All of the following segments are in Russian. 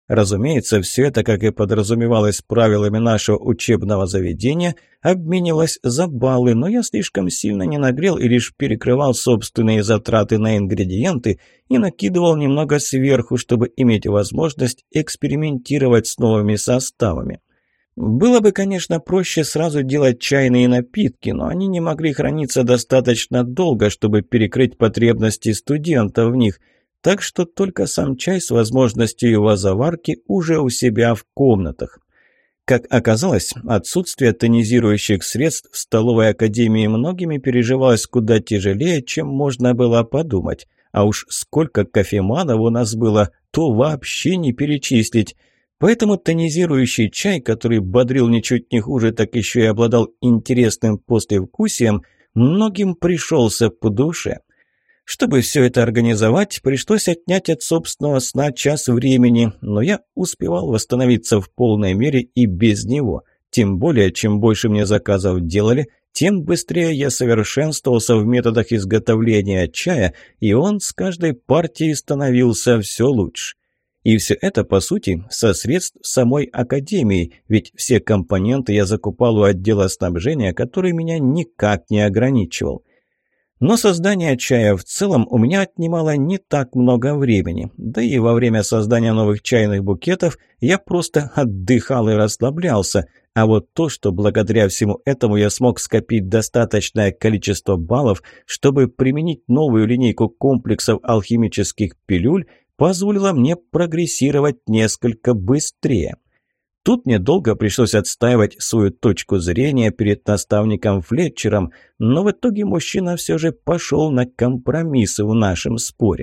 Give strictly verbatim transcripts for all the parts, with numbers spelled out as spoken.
Разумеется, все это, как и подразумевалось правилами нашего учебного заведения, обменивалось за баллы, но я слишком сильно не нагрел и лишь перекрывал собственные затраты на ингредиенты и накидывал немного сверху, чтобы иметь возможность экспериментировать с новыми составами. Было бы, конечно, проще сразу делать чайные напитки, но они не могли храниться достаточно долго, чтобы перекрыть потребности студентов в них, так что только сам чай с возможностью его заварки уже у себя в комнатах. Как оказалось, отсутствие тонизирующих средств в столовой академии многими переживалось куда тяжелее, чем можно было подумать. А уж сколько кофеманов у нас было, то вообще не перечислить. Поэтому тонизирующий чай, который бодрил ничуть не хуже, так еще и обладал интересным послевкусием, многим пришелся по душе. Чтобы все это организовать, пришлось отнять от собственного сна час времени, но я успевал восстановиться в полной мере и без него. Тем более, чем больше мне заказов делали, тем быстрее я совершенствовался в методах изготовления чая, и он с каждой партией становился все лучше. И все это, по сути, со средств самой академии, ведь все компоненты я закупал у отдела снабжения, который меня никак не ограничивал. Но создание чая в целом у меня отнимало не так много времени, да и во время создания новых чайных букетов я просто отдыхал и расслаблялся, а вот то, что благодаря всему этому я смог скопить достаточное количество баллов, чтобы применить новую линейку комплексов алхимических пилюль, позволило мне прогрессировать несколько быстрее. Тут мне долго пришлось отстаивать свою точку зрения перед наставником Флетчером, но в итоге мужчина все же пошел на компромиссы в нашем споре.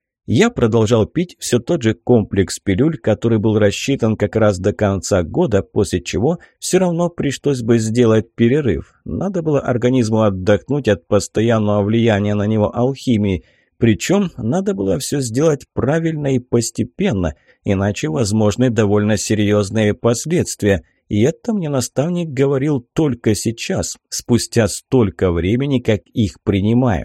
Я продолжал пить все тот же комплекс пилюль, который был рассчитан как раз до конца года, после чего все равно пришлось бы сделать перерыв. Надо было организму отдохнуть от постоянного влияния на него алхимии. Причем надо было все сделать правильно и постепенно, иначе возможны довольно серьезные последствия. И это мне наставник говорил только сейчас, спустя столько времени, как их принимаю.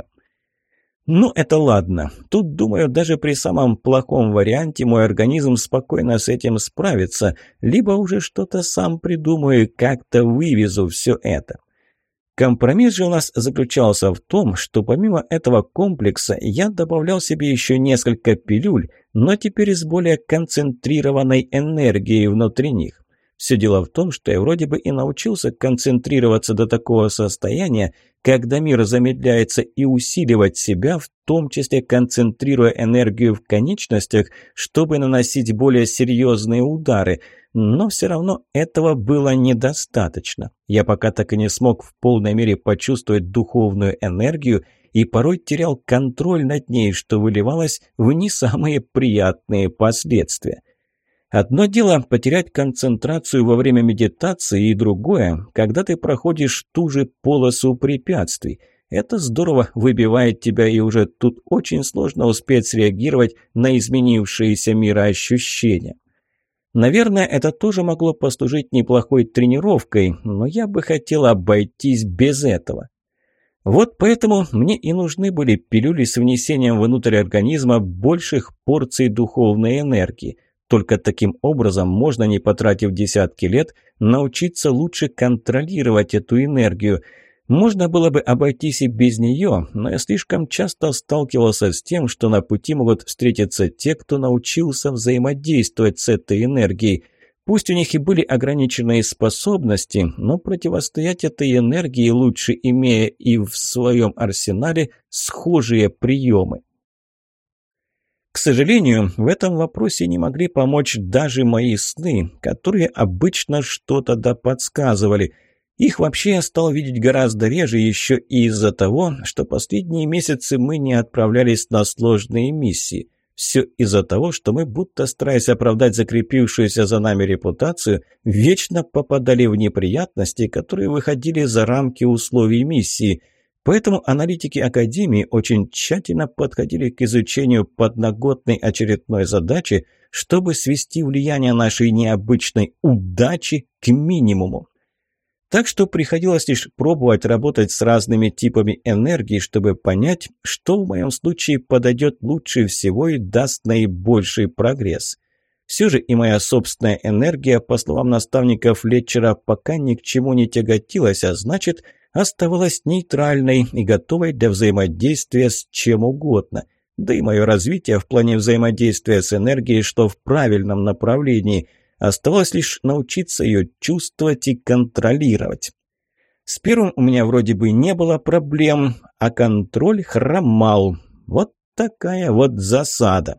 Ну, это ладно. Тут, думаю, даже при самом плохом варианте мой организм спокойно с этим справится, либо уже что-то сам придумаю и как-то вывезу все это. Компромисс же у нас заключался в том, что помимо этого комплекса я добавлял себе еще несколько пилюль, но теперь с более концентрированной энергией внутри них. Все дело в том, что я вроде бы и научился концентрироваться до такого состояния, когда мир замедляется, и усиливать себя, в том числе концентрируя энергию в конечностях, чтобы наносить более серьезные удары. Но все равно этого было недостаточно. Я пока так и не смог в полной мере почувствовать духовную энергию и порой терял контроль над ней, что выливалось в не самые приятные последствия. Одно дело потерять концентрацию во время медитации, и другое, когда ты проходишь ту же полосу препятствий. Это здорово выбивает тебя, и уже тут очень сложно успеть среагировать на изменившиеся мироощущения. Наверное, это тоже могло послужить неплохой тренировкой, но я бы хотел обойтись без этого. Вот поэтому мне и нужны были пилюли с внесением внутрь организма больших порций духовной энергии. Только таким образом можно, не потратив десятки лет, научиться лучше контролировать эту энергию. Можно было бы обойтись и без нее, но я слишком часто сталкивался с тем, что на пути могут встретиться те, кто научился взаимодействовать с этой энергией. Пусть у них и были ограниченные способности, но противостоять этой энергии лучше, имея и в своем арсенале схожие приемы. К сожалению, в этом вопросе не могли помочь даже мои сны, которые обычно что-то да подсказывали. Их вообще я стал видеть гораздо реже еще и из-за того, что последние месяцы мы не отправлялись на сложные миссии. Все из-за того, что мы, будто стараясь оправдать закрепившуюся за нами репутацию, вечно попадали в неприятности, которые выходили за рамки условий миссии. Поэтому аналитики Академии очень тщательно подходили к изучению подноготной очередной задачи, чтобы свести влияние нашей необычной удачи к минимуму. Так что приходилось лишь пробовать работать с разными типами энергии, чтобы понять, что в моем случае подойдет лучше всего и даст наибольший прогресс. Все же и моя собственная энергия, по словам наставника Флетчера, пока ни к чему не тяготилась, а значит, оставалась нейтральной и готовой для взаимодействия с чем угодно. Да и мое развитие в плане взаимодействия с энергией шло в правильном направлении. Оставалось лишь научиться ее чувствовать и контролировать. С первым у меня вроде бы не было проблем, а контроль хромал. Вот такая вот засада.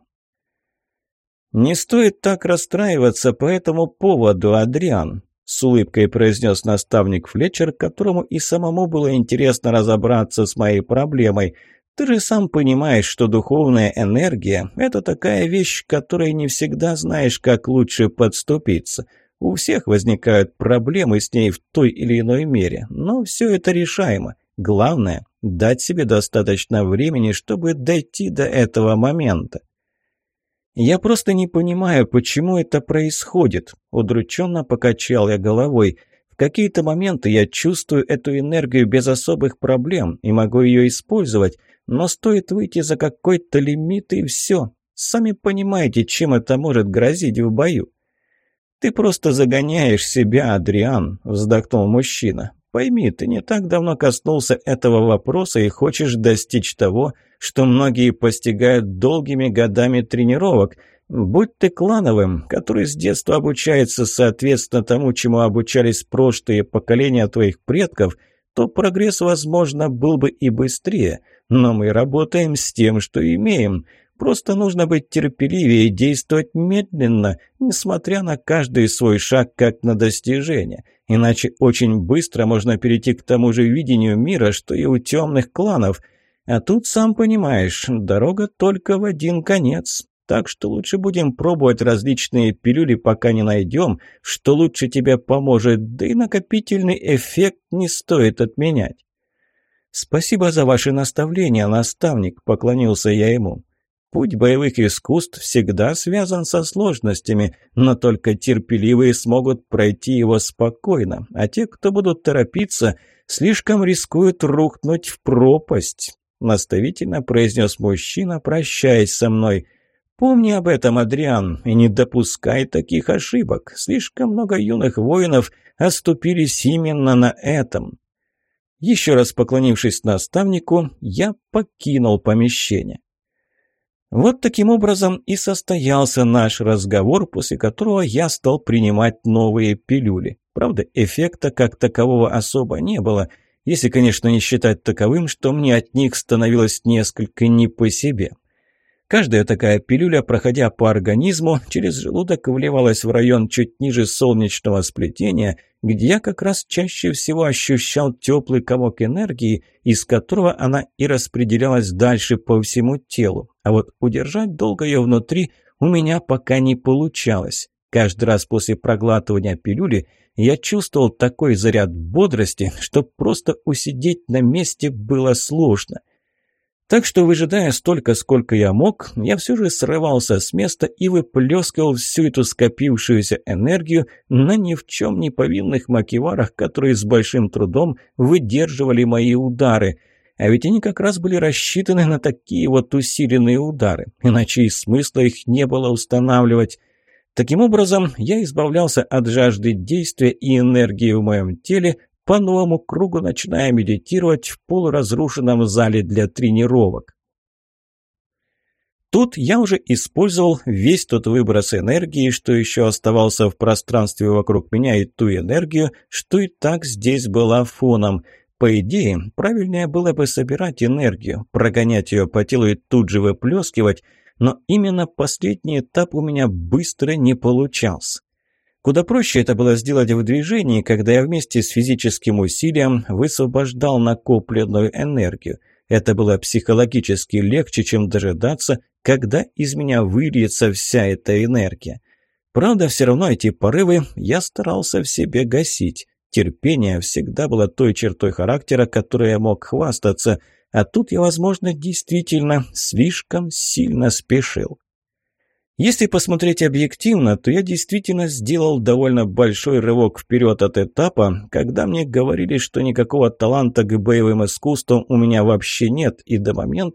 «Не стоит так расстраиваться по этому поводу, Адриан», — с улыбкой произнес наставник Флетчер, которому и самому было интересно разобраться с моей проблемой. «Ты же сам понимаешь, что духовная энергия — это такая вещь, которой не всегда знаешь, как лучше подступиться. У всех возникают проблемы с ней в той или иной мере, но все это решаемо. Главное — дать себе достаточно времени, чтобы дойти до этого момента». «Я просто не понимаю, почему это происходит», – удрученно покачал я головой. «В какие-то моменты я чувствую эту энергию без особых проблем и могу ее использовать, но стоит выйти за какой-то лимит и все. Сами понимаете, чем это может грозить в бою». «Ты просто загоняешь себя, Адриан», – вздохнул мужчина. «Пойми, ты не так давно коснулся этого вопроса и хочешь достичь того, что многие постигают долгими годами тренировок. Будь ты клановым, который с детства обучается соответственно тому, чему обучались прошлые поколения твоих предков, то прогресс, возможно, был бы и быстрее. Но мы работаем с тем, что имеем. Просто нужно быть терпеливее и действовать медленно, несмотря на каждый свой шаг как на достижение. Иначе очень быстро можно перейти к тому же видению мира, что и у темных кланов. А тут, сам понимаешь, дорога только в один конец. Так что лучше будем пробовать различные пилюли, пока не найдем, что лучше тебе поможет, да и накопительный эффект не стоит отменять. «Спасибо за ваши наставления, наставник», — поклонился я ему. «Путь боевых искусств всегда связан со сложностями, но только терпеливые смогут пройти его спокойно, а те, кто будут торопиться, слишком рискуют рухнуть в пропасть», — наставительно произнес мужчина, прощаясь со мной. «Помни об этом, Адриан, и не допускай таких ошибок. Слишком много юных воинов оступились именно на этом». Еще раз поклонившись наставнику, я покинул помещение. Вот таким образом и состоялся наш разговор, после которого я стал принимать новые пилюли. Правда, эффекта как такового особо не было, если, конечно, не считать таковым, что мне от них становилось несколько не по себе. Каждая такая пилюля, проходя по организму, через желудок вливалась в район чуть ниже солнечного сплетения, где я как раз чаще всего ощущал теплый комок энергии, из которого она и распределялась дальше по всему телу. А вот удержать долго ее внутри у меня пока не получалось. Каждый раз после проглатывания пилюли я чувствовал такой заряд бодрости, что просто усидеть на месте было сложно. Так что, выжидая столько, сколько я мог, я все же срывался с места и выплескивал всю эту скопившуюся энергию на ни в чем не повинных макеварах, которые с большим трудом выдерживали мои удары. А ведь они как раз были рассчитаны на такие вот усиленные удары, иначе и смысла их не было устанавливать. Таким образом, я избавлялся от жажды действия и энергии в моем теле, по новому кругу начиная медитировать в полуразрушенном зале для тренировок. Тут я уже использовал весь тот выброс энергии, что еще оставался в пространстве вокруг меня, и ту энергию, что и так здесь была фоном. По идее, правильнее было бы собирать энергию, прогонять ее по телу и тут же выплескивать, но именно последний этап у меня быстро не получался. Куда проще это было сделать в движении, когда я вместе с физическим усилием высвобождал накопленную энергию. Это было психологически легче, чем дожидаться, когда из меня выльется вся эта энергия. Правда, все равно эти порывы я старался в себе гасить. Терпение всегда было той чертой характера, которой я мог хвастаться, а тут я, возможно, действительно слишком сильно спешил. Если посмотреть объективно, то я действительно сделал довольно большой рывок вперед от этапа, когда мне говорили, что никакого таланта к боевым искусствам у меня вообще нет, и до момента,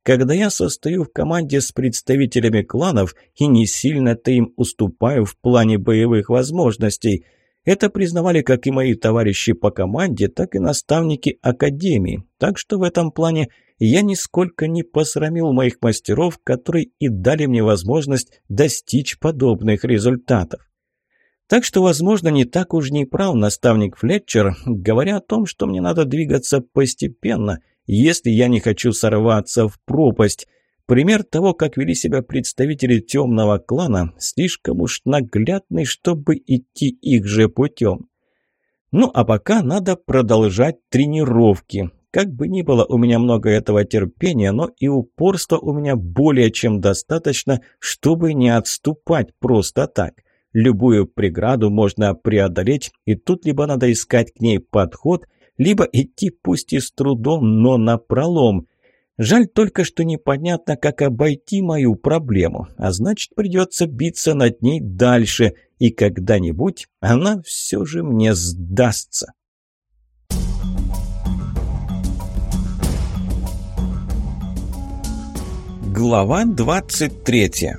когда я состою в команде с представителями кланов и не сильно-то им уступаю в плане боевых возможностей. Это признавали как и мои товарищи по команде, так и наставники Академии. Так что в этом плане я нисколько не посрамил моих мастеров, которые и дали мне возможность достичь подобных результатов. Так что, возможно, не так уж не прав наставник Флетчер, говоря о том, что мне надо двигаться постепенно, если я не хочу сорваться в пропасть. Пример того, как вели себя представители темного клана, слишком уж наглядный, чтобы идти их же путем. Ну а пока надо продолжать тренировки. Как бы ни было у меня много этого терпения, но и упорства у меня более чем достаточно, чтобы не отступать просто так. Любую преграду можно преодолеть, и тут либо надо искать к ней подход, либо идти пусть и с трудом, но напролом. Жаль только, что непонятно, как обойти мою проблему, а значит, придется биться над ней дальше, и когда-нибудь она все же мне сдастся. Глава двадцать третья.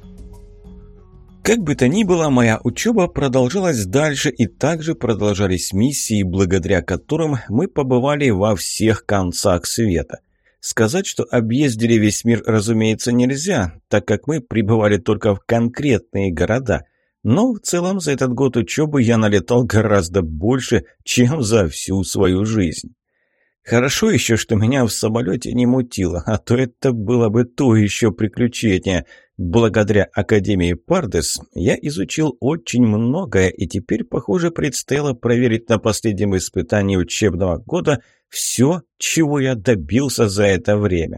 Как бы то ни было, моя учеба продолжалась дальше, и также продолжались миссии, благодаря которым мы побывали во всех концах света. Сказать, что объездили весь мир, разумеется, нельзя, так как мы прибывали только в конкретные города. Но в целом за этот год учебы я налетал гораздо больше, чем за всю свою жизнь. Хорошо еще, что меня в самолете не мутило, а то это было бы то еще приключение. Благодаря Академии Пардес я изучил очень многое, и теперь, похоже, предстояло проверить на последнем испытании учебного года все, чего я добился за это время.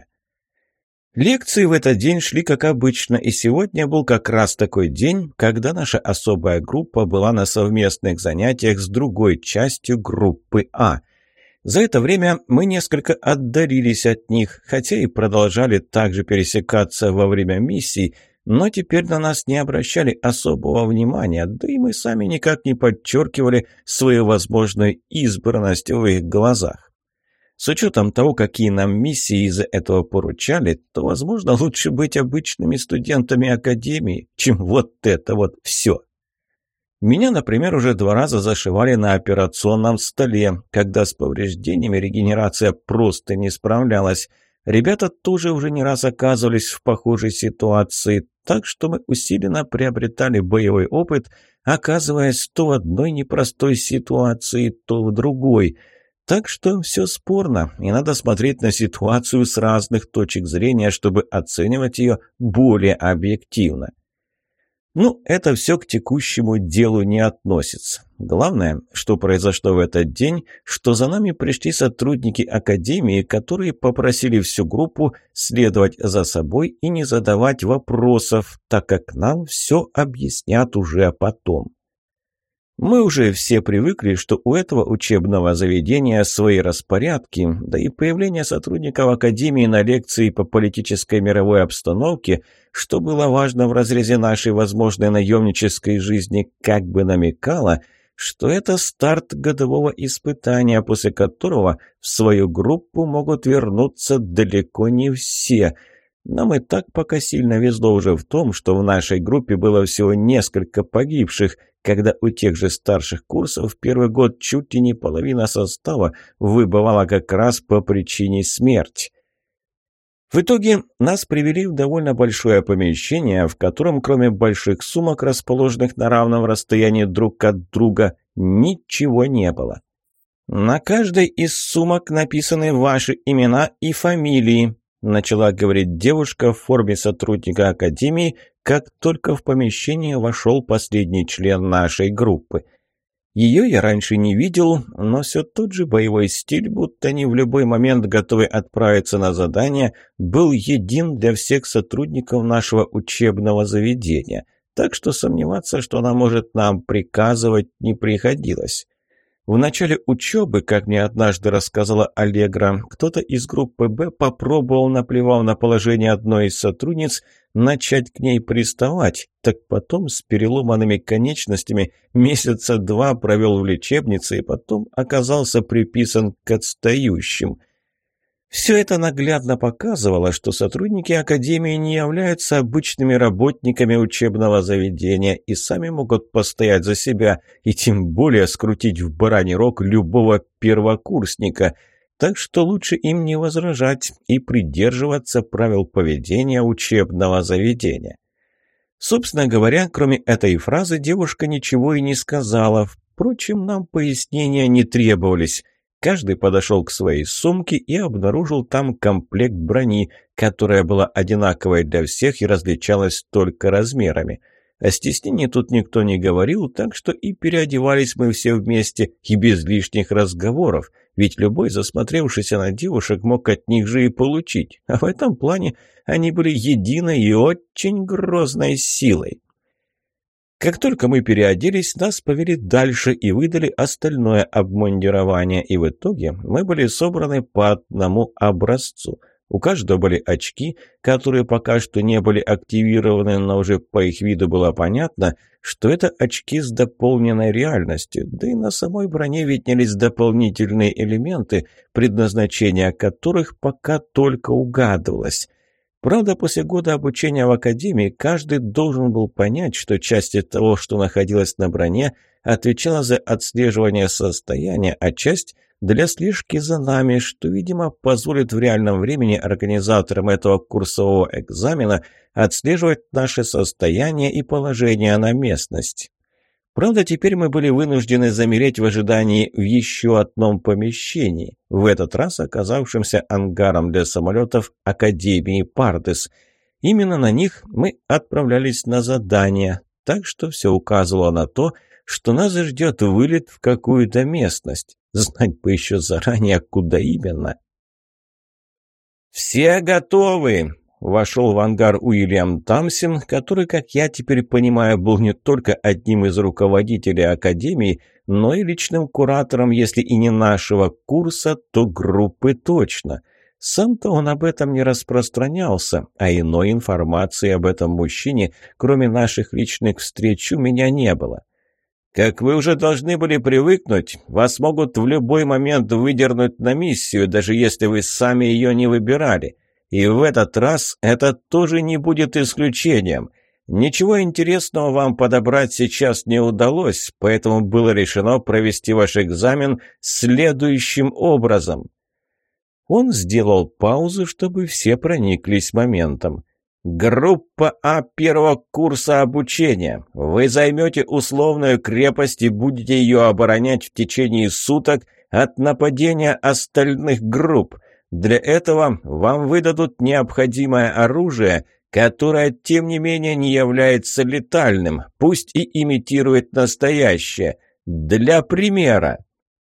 Лекции в этот день шли как обычно, и сегодня был как раз такой день, когда наша особая группа была на совместных занятиях с другой частью группы А. За это время мы несколько отдалились от них, хотя и продолжали также пересекаться во время миссий, но теперь на нас не обращали особого внимания, да и мы сами никак не подчеркивали свою возможную избранность в их глазах. С учетом того, какие нам миссии из-за этого поручали, то, возможно, лучше быть обычными студентами Академии, чем вот это вот все. Меня, например, уже два раза зашивали на операционном столе, когда с повреждениями регенерация просто не справлялась. Ребята тоже уже не раз оказывались в похожей ситуации, так что мы усиленно приобретали боевой опыт, оказываясь то в одной непростой ситуации, то в другой. Так что все спорно, и надо смотреть на ситуацию с разных точек зрения, чтобы оценивать ее более объективно. Ну, это все к текущему делу не относится. Главное, что произошло в этот день, что за нами пришли сотрудники Академии, которые попросили всю группу следовать за собой и не задавать вопросов, так как нам все объяснят уже потом. Мы уже все привыкли, что у этого учебного заведения свои распорядки, да и появление сотрудников Академии на лекции по политической мировой обстановке, что было важно в разрезе нашей возможной наемнической жизни, как бы намекало, что это старт годового испытания, после которого в свою группу могут вернуться далеко не все. Нам и так пока сильно везло уже в том, что в нашей группе было всего несколько погибших, когда у тех же старших курсов в первый год чуть ли не половина состава выбывала как раз по причине смерти. В итоге нас привели в довольно большое помещение, в котором кроме больших сумок, расположенных на равном расстоянии друг от друга, ничего не было. «На каждой из сумок написаны ваши имена и фамилии», начала говорить девушка в форме сотрудника Академии, как только в помещение вошел последний член нашей группы. Ее я раньше не видел, но все тот же боевой стиль, будто они в любой момент готовы отправиться на задание, был един для всех сотрудников нашего учебного заведения, так что сомневаться, что она может нам приказывать, не приходилось. В начале учебы, как мне однажды рассказала Аллегра, кто-то из группы «Б» попробовал, наплевав на положение одной из сотрудниц, начать к ней приставать, так потом с переломанными конечностями месяца два провел в лечебнице и потом оказался приписан к отстающим. Все это наглядно показывало, что сотрудники Академии не являются обычными работниками учебного заведения и сами могут постоять за себя, и тем более скрутить в бараний рог любого первокурсника. Так что лучше им не возражать и придерживаться правил поведения учебного заведения. Собственно говоря, кроме этой фразы, девушка ничего и не сказала. Впрочем, нам пояснения не требовались. Каждый подошел к своей сумке и обнаружил там комплект брони, которая была одинаковой для всех и различалась только размерами. О стеснении тут никто не говорил, так что и переодевались мы все вместе и без лишних разговоров, ведь любой, засмотревшийся на девушек, мог от них же и получить, а в этом плане они были единой и очень грозной силой. Как только мы переоделись, нас повели дальше и выдали остальное обмундирование, и в итоге мы были собраны по одному образцу. У каждого были очки, которые пока что не были активированы, но уже по их виду было понятно, что это очки с дополненной реальностью, да и на самой броне виднелись дополнительные элементы, предназначение которых пока только угадывалось. Правда, после года обучения в Академии каждый должен был понять, что часть того, что находилось на броне, отвечала за отслеживание состояния, а часть – для слежки за нами, что, видимо, позволит в реальном времени организаторам этого курсового экзамена отслеживать наше состояние и положение на местности. Правда, теперь мы были вынуждены замереть в ожидании в еще одном помещении, в этот раз оказавшемся ангаром для самолетов Академии Пардес. Именно на них мы отправлялись на задание, так что все указывало на то, что нас ждет вылет в какую-то местность. Знать бы еще заранее, куда именно. «Все готовы!» — вошел в ангар Уильям Тамсин, который, как я теперь понимаю, был не только одним из руководителей Академии, но и личным куратором, если и не нашего курса, то группы точно. Сам-то он об этом не распространялся, а иной информации об этом мужчине, кроме наших личных встреч, у меня не было. Как вы уже должны были привыкнуть, вас могут в любой момент выдернуть на миссию, даже если вы сами ее не выбирали. И в этот раз это тоже не будет исключением. Ничего интересного вам подобрать сейчас не удалось, поэтому было решено провести ваш экзамен следующим образом. Он сделал паузу, чтобы все прониклись моментом. Группа А первого курса обучения. Вы займете условную крепость и будете ее оборонять в течение суток от нападения остальных групп. Для этого вам выдадут необходимое оружие, которое, тем не менее, не является летальным, пусть и имитирует настоящее. Для примера.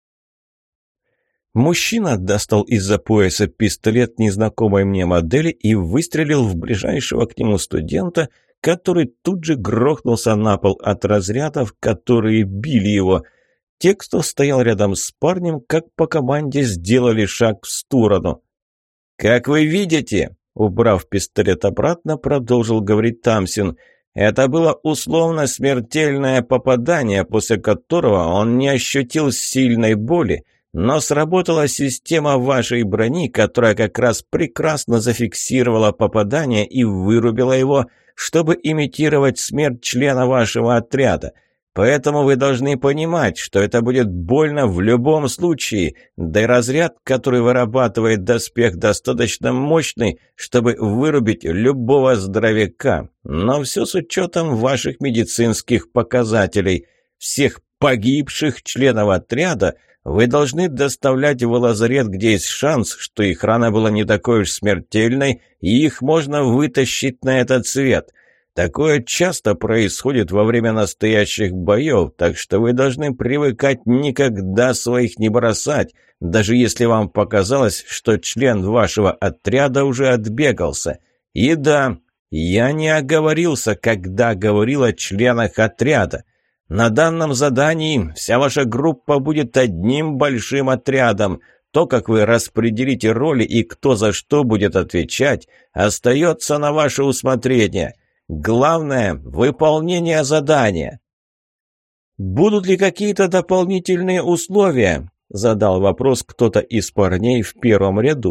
Мужчина достал из-за пояса пистолет незнакомой мне модели и выстрелил в ближайшего к нему студента, который тут же грохнулся на пол от разрядов, которые били его. Те, кто стоял рядом с парнем, как по команде сделали шаг в сторону. «Как вы видите», — убрав пистолет обратно, продолжил говорить Тамсин, «это было условно смертельное попадание, после которого он не ощутил сильной боли, но сработала система вашей брони, которая как раз прекрасно зафиксировала попадание и вырубила его, чтобы имитировать смерть члена вашего отряда. Поэтому вы должны понимать, что это будет больно в любом случае, да и разряд, который вырабатывает доспех, достаточно мощный, чтобы вырубить любого здоровяка. Но все с учетом ваших медицинских показателей. Всех погибших членов отряда вы должны доставлять в лазарет, где есть шанс, что их рана была не такой уж смертельной, и их можно вытащить на этот свет. Такое часто происходит во время настоящих боев, так что вы должны привыкать никогда своих не бросать, даже если вам показалось, что член вашего отряда уже отбегался. И да, я не оговорился, когда говорил о членах отряда. На данном задании вся ваша группа будет одним большим отрядом. То, как вы распределите роли и кто за что будет отвечать, остается на ваше усмотрение. Главное – выполнение задания. «Будут ли какие-то дополнительные условия?» – задал вопрос кто-то из парней в первом ряду.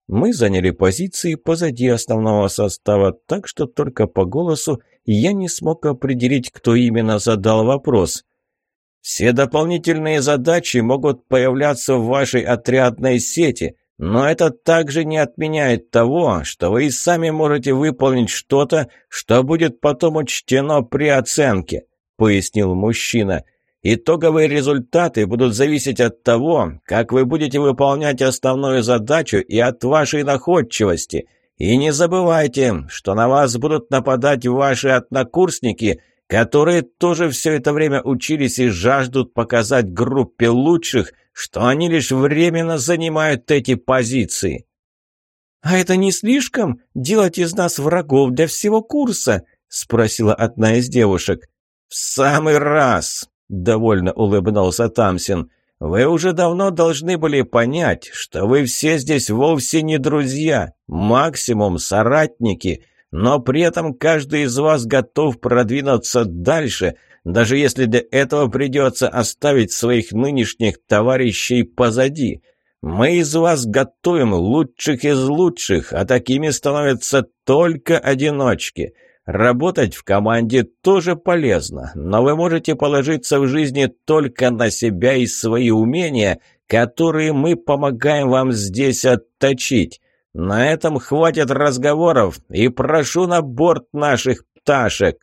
Мы заняли позиции позади основного состава, так что только по голосу я не смог определить, кто именно задал вопрос. «Все дополнительные задачи могут появляться в вашей отрядной сети, но это также не отменяет того, что вы и сами можете выполнить что-то, что будет потом учтено при оценке», — пояснил мужчина. «Итоговые результаты будут зависеть от того, как вы будете выполнять основную задачу и от вашей находчивости. И не забывайте, что на вас будут нападать ваши однокурсники, которые тоже все это время учились и жаждут показать группе лучших, что они лишь временно занимают эти позиции». «А это не слишком? Делать из нас врагов для всего курса?» – спросила одна из девушек. «В самый раз!» – довольно улыбнулся Тамсин. «Вы уже давно должны были понять, что вы все здесь вовсе не друзья, максимум соратники, но при этом каждый из вас готов продвинуться дальше, даже если для этого придется оставить своих нынешних товарищей позади. Мы из вас готовим лучших из лучших, а такими становятся только одиночки. Работать в команде тоже полезно, но вы можете положиться в жизни только на себя и свои умения, которые мы помогаем вам здесь отточить. На этом хватит разговоров, и прошу на борт наших пташек».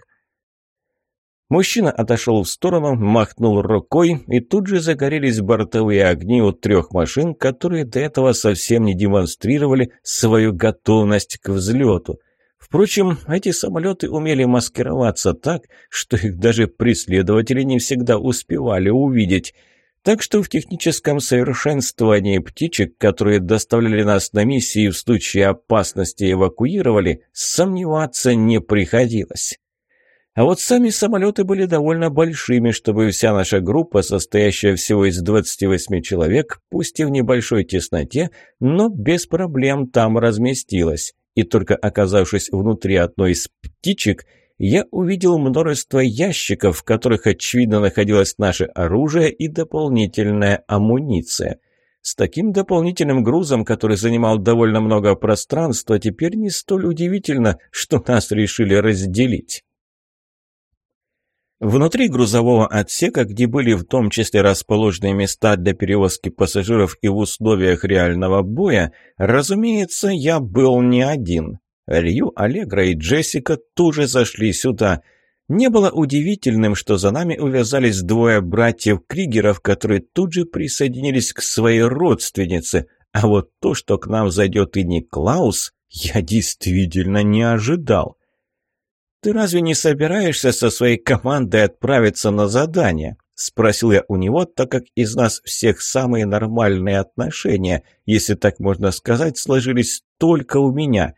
Мужчина отошел в сторону, махнул рукой, и тут же загорелись бортовые огни у трех машин, которые до этого совсем не демонстрировали свою готовность к взлету. Впрочем, эти самолеты умели маскироваться так, что их даже преследователи не всегда успевали увидеть. Так что в техническом совершенствовании птичек, которые доставляли нас на миссии в случае опасности эвакуировали, сомневаться не приходилось. А вот сами самолеты были довольно большими, чтобы вся наша группа, состоящая всего из двадцати восьми человек, пусть и в небольшой тесноте, но без проблем там разместилась. И только оказавшись внутри одной из птичек, я увидел множество ящиков, в которых, очевидно, находилось наше оружие и дополнительная амуниция. С таким дополнительным грузом, который занимал довольно много пространства, теперь не столь удивительно, что нас решили разделить. Внутри грузового отсека, где были в том числе расположены места для перевозки пассажиров и в условиях реального боя, разумеется, я был не один. Рью, Аллегра и Джессика тоже зашли сюда. Не было удивительным, что за нами увязались двое братьев-кригеров, которые тут же присоединились к своей родственнице. А вот то, что к нам зайдет и Никлаус, я действительно не ожидал. «Ты разве не собираешься со своей командой отправиться на задание?» – спросил я у него, так как из нас всех самые нормальные отношения, если так можно сказать, сложились только у меня.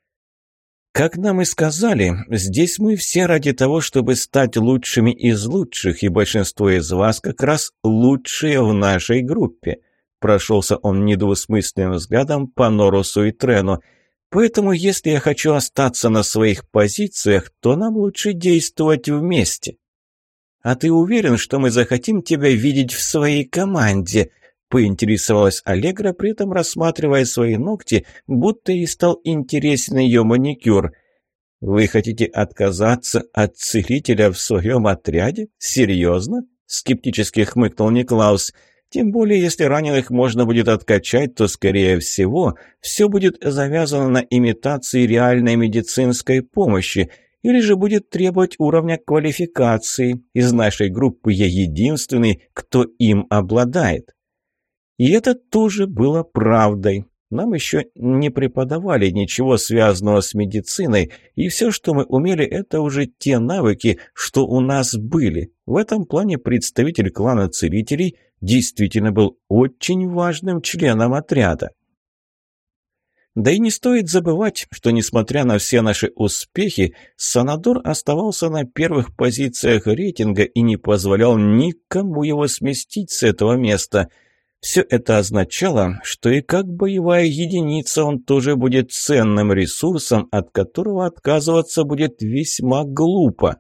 Как нам и сказали, здесь мы все ради того, чтобы стать лучшими из лучших, и большинство из вас как раз лучшие в нашей группе. Прошелся он недвусмысленным взглядом по Норусу и Трену. Поэтому, если я хочу остаться на своих позициях, то нам лучше действовать вместе. А ты уверен, что мы захотим тебя видеть в своей команде? Поинтересовалась Аллегра, при этом рассматривая свои ногти, будто ей стал интересен ее маникюр. Вы хотите отказаться от целителя в своем отряде? Серьезно? Скептически хмыкнул Никлаус. Тем более, если раненых можно будет откачать, то, скорее всего, все будет завязано на имитации реальной медицинской помощи, или же будет требовать уровня квалификации. Из нашей группы я единственный, кто им обладает. И это тоже было правдой. Нам еще не преподавали ничего связанного с медициной, и все, что мы умели, это уже те навыки, что у нас были. В этом плане представитель клана целителей действительно был очень важным членом отряда. Да и не стоит забывать, что, несмотря на все наши успехи, Санадор оставался на первых позициях рейтинга и не позволял никому его сместить с этого места. Все это означало, что и как боевая единица он тоже будет ценным ресурсом, от которого отказываться будет весьма глупо.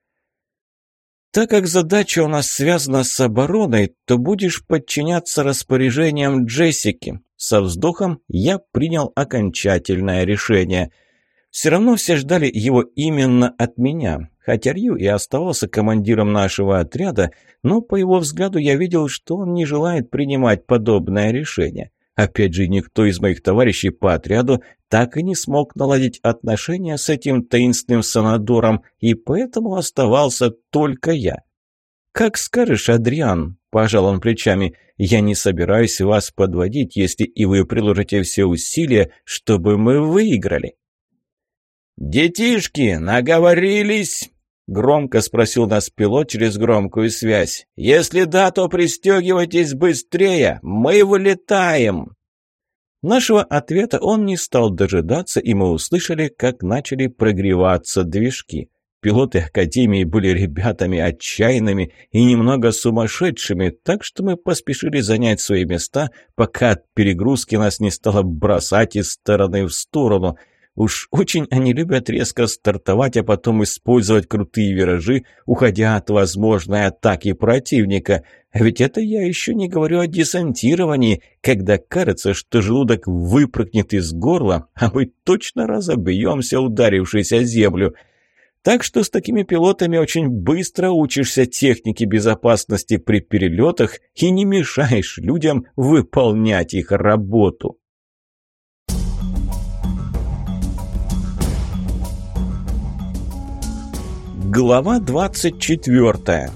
Так как задача у нас связана с обороной, то будешь подчиняться распоряжениям Джессики. Со вздохом я принял окончательное решение. Все равно все ждали его именно от меня. Хотя Рью и оставался командиром нашего отряда, но по его взгляду я видел, что он не желает принимать подобное решение. Опять же, никто из моих товарищей по отряду так и не смог наладить отношения с этим таинственным Санадором, и поэтому оставался только я. «Как скажешь, Адриан», – пожал он плечами, – «я не собираюсь вас подводить, если и вы приложите все усилия, чтобы мы выиграли». «Детишки, наговорились?» – громко спросил нас пилот через громкую связь. «Если да, то пристегивайтесь быстрее, мы вылетаем!» Нашего ответа он не стал дожидаться, и мы услышали, как начали прогреваться движки. Пилоты Академии были ребятами отчаянными и немного сумасшедшими, так что мы поспешили занять свои места, пока от перегрузки нас не стало бросать из стороны в сторону. Уж очень они любят резко стартовать, а потом использовать крутые виражи, уходя от возможной атаки противника. А ведь это я еще не говорю о десантировании, когда кажется, что желудок выпрыгнет из горла, а мы точно разобьемся, ударившись о землю. Так что с такими пилотами очень быстро учишься технике безопасности при перелетах и не мешаешь людям выполнять их работу. Глава двадцать четвёртая.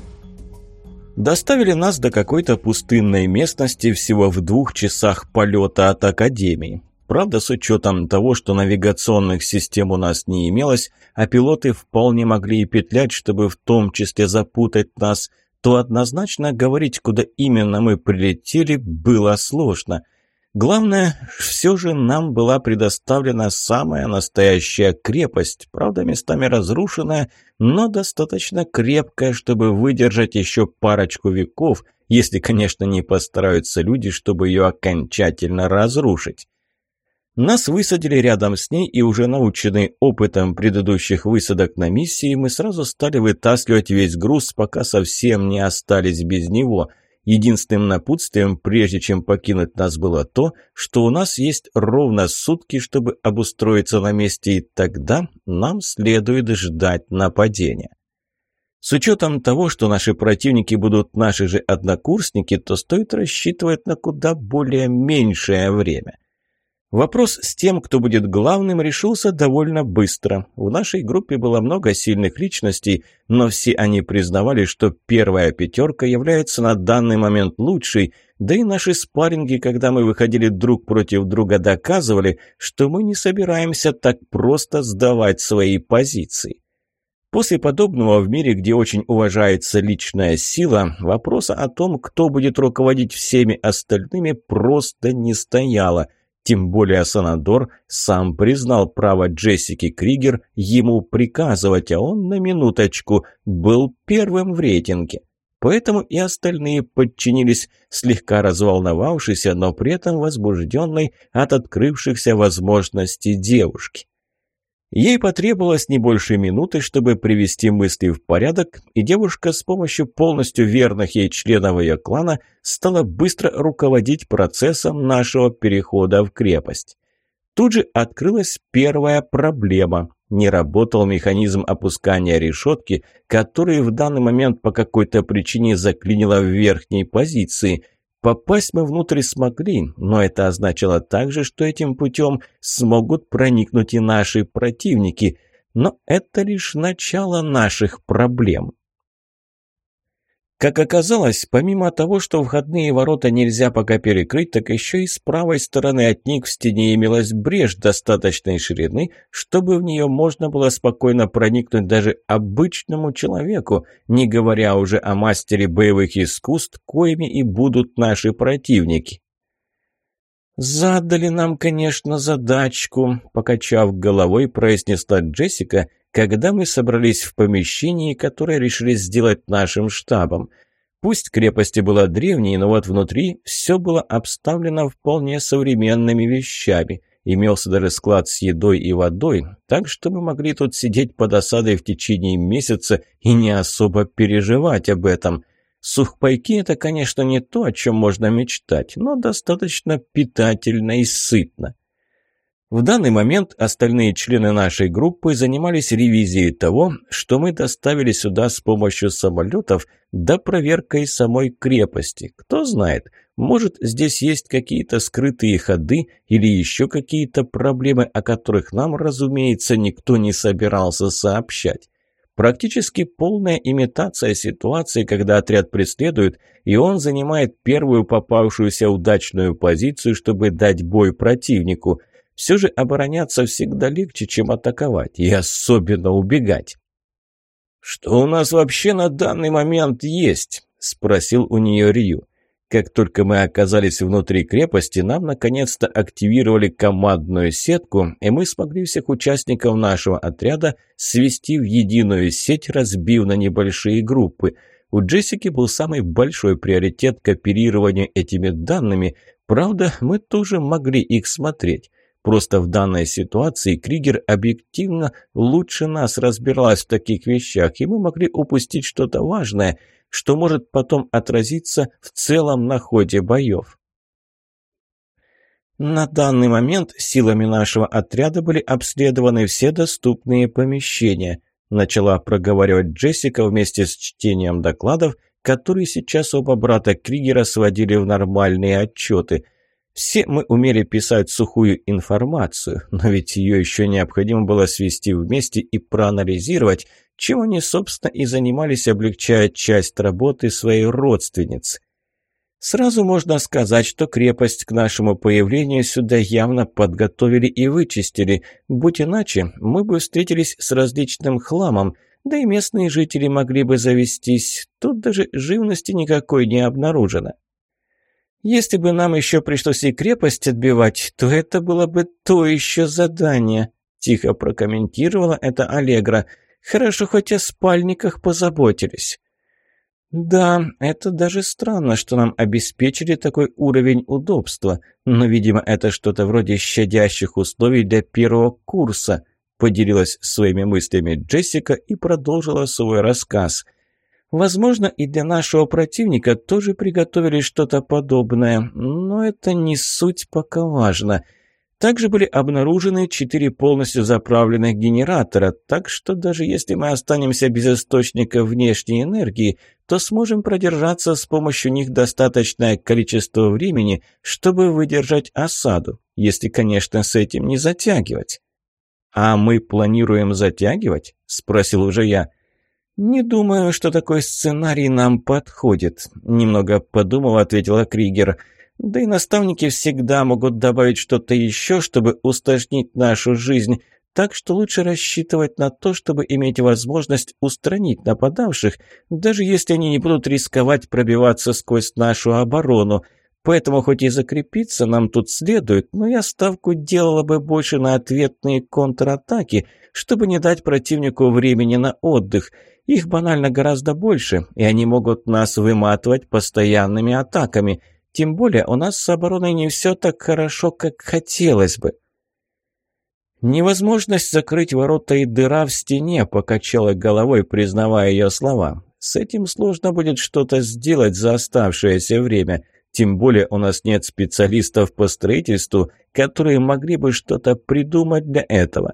Доставили нас до какой-то пустынной местности всего в двух часах полета от Академии. Правда, с учетом того, что навигационных систем у нас не имелось, а пилоты вполне могли и петлять, чтобы в том числе запутать нас, то однозначно говорить, куда именно мы прилетели, было сложно. Главное, все же нам была предоставлена самая настоящая крепость, правда, местами разрушенная, но достаточно крепкая, чтобы выдержать еще парочку веков, если, конечно, не постараются люди, чтобы ее окончательно разрушить. Нас высадили рядом с ней, и уже наученные опытом предыдущих высадок на миссии, мы сразу стали вытаскивать весь груз, пока совсем не остались без него. Единственным напутствием, прежде чем покинуть нас, было то, что у нас есть ровно сутки, чтобы обустроиться на месте, и тогда нам следует ждать нападения. С учетом того, что наши противники будут наши же однокурсники, то стоит рассчитывать на куда более меньшее время. Вопрос с тем, кто будет главным, решился довольно быстро. В нашей группе было много сильных личностей, но все они признавали, что первая пятерка является на данный момент лучшей, да и наши спарринги, когда мы выходили друг против друга, доказывали, что мы не собираемся так просто сдавать свои позиции. После подобного в мире, где очень уважается личная сила, вопроса о том, кто будет руководить всеми остальными, просто не стояло. Тем более Санадор сам признал право Джессики Кригер ему приказывать, а он, на минуточку, был первым в рейтинге. Поэтому и остальные подчинились, слегка разволновавшись, но при этом возбужденной от открывшихся возможностей девушки. Ей потребовалось не больше минуты, чтобы привести мысли в порядок, и девушка с помощью полностью верных ей членов ее клана стала быстро руководить процессом нашего перехода в крепость. Тут же открылась первая проблема. Не работал механизм опускания решетки, который в данный момент по какой-то причине заклинило в верхней позиции. Попасть мы внутрь смогли, но это означало также, что этим путем смогут проникнуть и наши противники. Но это лишь начало наших проблем. Как оказалось, помимо того, что входные ворота нельзя пока перекрыть, так еще и с правой стороны от них в стене имелась брешь достаточной ширины, чтобы в нее можно было спокойно проникнуть даже обычному человеку, не говоря уже о мастере боевых искусств, коими и будут наши противники. «Задали нам, конечно, задачку», – покачав головой, произнесла Джессика, когда мы собрались в помещении, которое решили сделать нашим штабом. Пусть крепость и была древней, но вот внутри все было обставлено вполне современными вещами. Имелся даже склад с едой и водой, так что мы могли тут сидеть под осадой в течение месяца и не особо переживать об этом. Сухпайки – это, конечно, не то, о чем можно мечтать, но достаточно питательно и сытно. В данный момент остальные члены нашей группы занимались ревизией того, что мы доставили сюда с помощью самолетов, да проверкой самой крепости. Кто знает, может, здесь есть какие-то скрытые ходы или еще какие-то проблемы, о которых нам, разумеется, никто не собирался сообщать. Практически полная имитация ситуации, когда отряд преследует, и он занимает первую попавшуюся удачную позицию, чтобы дать бой противнику. Все же обороняться всегда легче, чем атаковать, и особенно убегать. «Что у нас вообще на данный момент есть?» – спросил у нее Рью. Как только мы оказались внутри крепости, нам наконец-то активировали командную сетку, и мы смогли всех участников нашего отряда свести в единую сеть, разбив на небольшие группы. У Джессики был самый большой приоритет к оперированию этими данными, правда, мы тоже могли их смотреть. Просто в данной ситуации Кригер объективно лучше нас разбиралась в таких вещах, и мы могли упустить что-то важное, что может потом отразиться в целом на ходе боев. На данный момент силами нашего отряда были обследованы все доступные помещения, начала проговаривать Джессика вместе с чтением докладов, которые сейчас оба брата Кригера сводили в нормальные отчеты. Все мы умели писать сухую информацию, но ведь ее еще необходимо было свести вместе и проанализировать, чем они, собственно, и занимались, облегчая часть работы своей родственницы. Сразу можно сказать, что крепость к нашему появлению сюда явно подготовили и вычистили. Будь иначе, мы бы встретились с различным хламом, да и местные жители могли бы завестись. Тут даже живности никакой не обнаружено. Если бы нам еще пришлось и крепость отбивать, то это было бы то еще задание, тихо прокомментировала это Аллегра. Хорошо, хоть о спальниках позаботились. Да, это даже странно, что нам обеспечили такой уровень удобства, но, видимо, это что-то вроде щадящих условий для первого курса, поделилась своими мыслями Джессика и продолжила свой рассказ. Возможно, и для нашего противника тоже приготовили что-то подобное, но это не суть пока важно. Также были обнаружены четыре полностью заправленных генератора, так что даже если мы останемся без источника внешней энергии, то сможем продержаться с помощью них достаточное количество времени, чтобы выдержать осаду, если, конечно, с этим не затягивать. «А мы планируем затягивать?» – спросил уже я. «Не думаю, что такой сценарий нам подходит», – немного подумав, ответила Кригер. «Да и наставники всегда могут добавить что-то еще, чтобы усложнить нашу жизнь, так что лучше рассчитывать на то, чтобы иметь возможность устранить нападавших, даже если они не будут рисковать пробиваться сквозь нашу оборону. Поэтому хоть и закрепиться нам тут следует, но я ставку делала бы больше на ответные контратаки, чтобы не дать противнику времени на отдых. Их банально гораздо больше, и они могут нас выматывать постоянными атаками. Тем более у нас с обороной не все так хорошо, как хотелось бы». «Невозможность закрыть ворота и дыра в стене», — покачала головой, признавая ее слова. «С этим сложно будет что-то сделать за оставшееся время. Тем более у нас нет специалистов по строительству, которые могли бы что-то придумать для этого».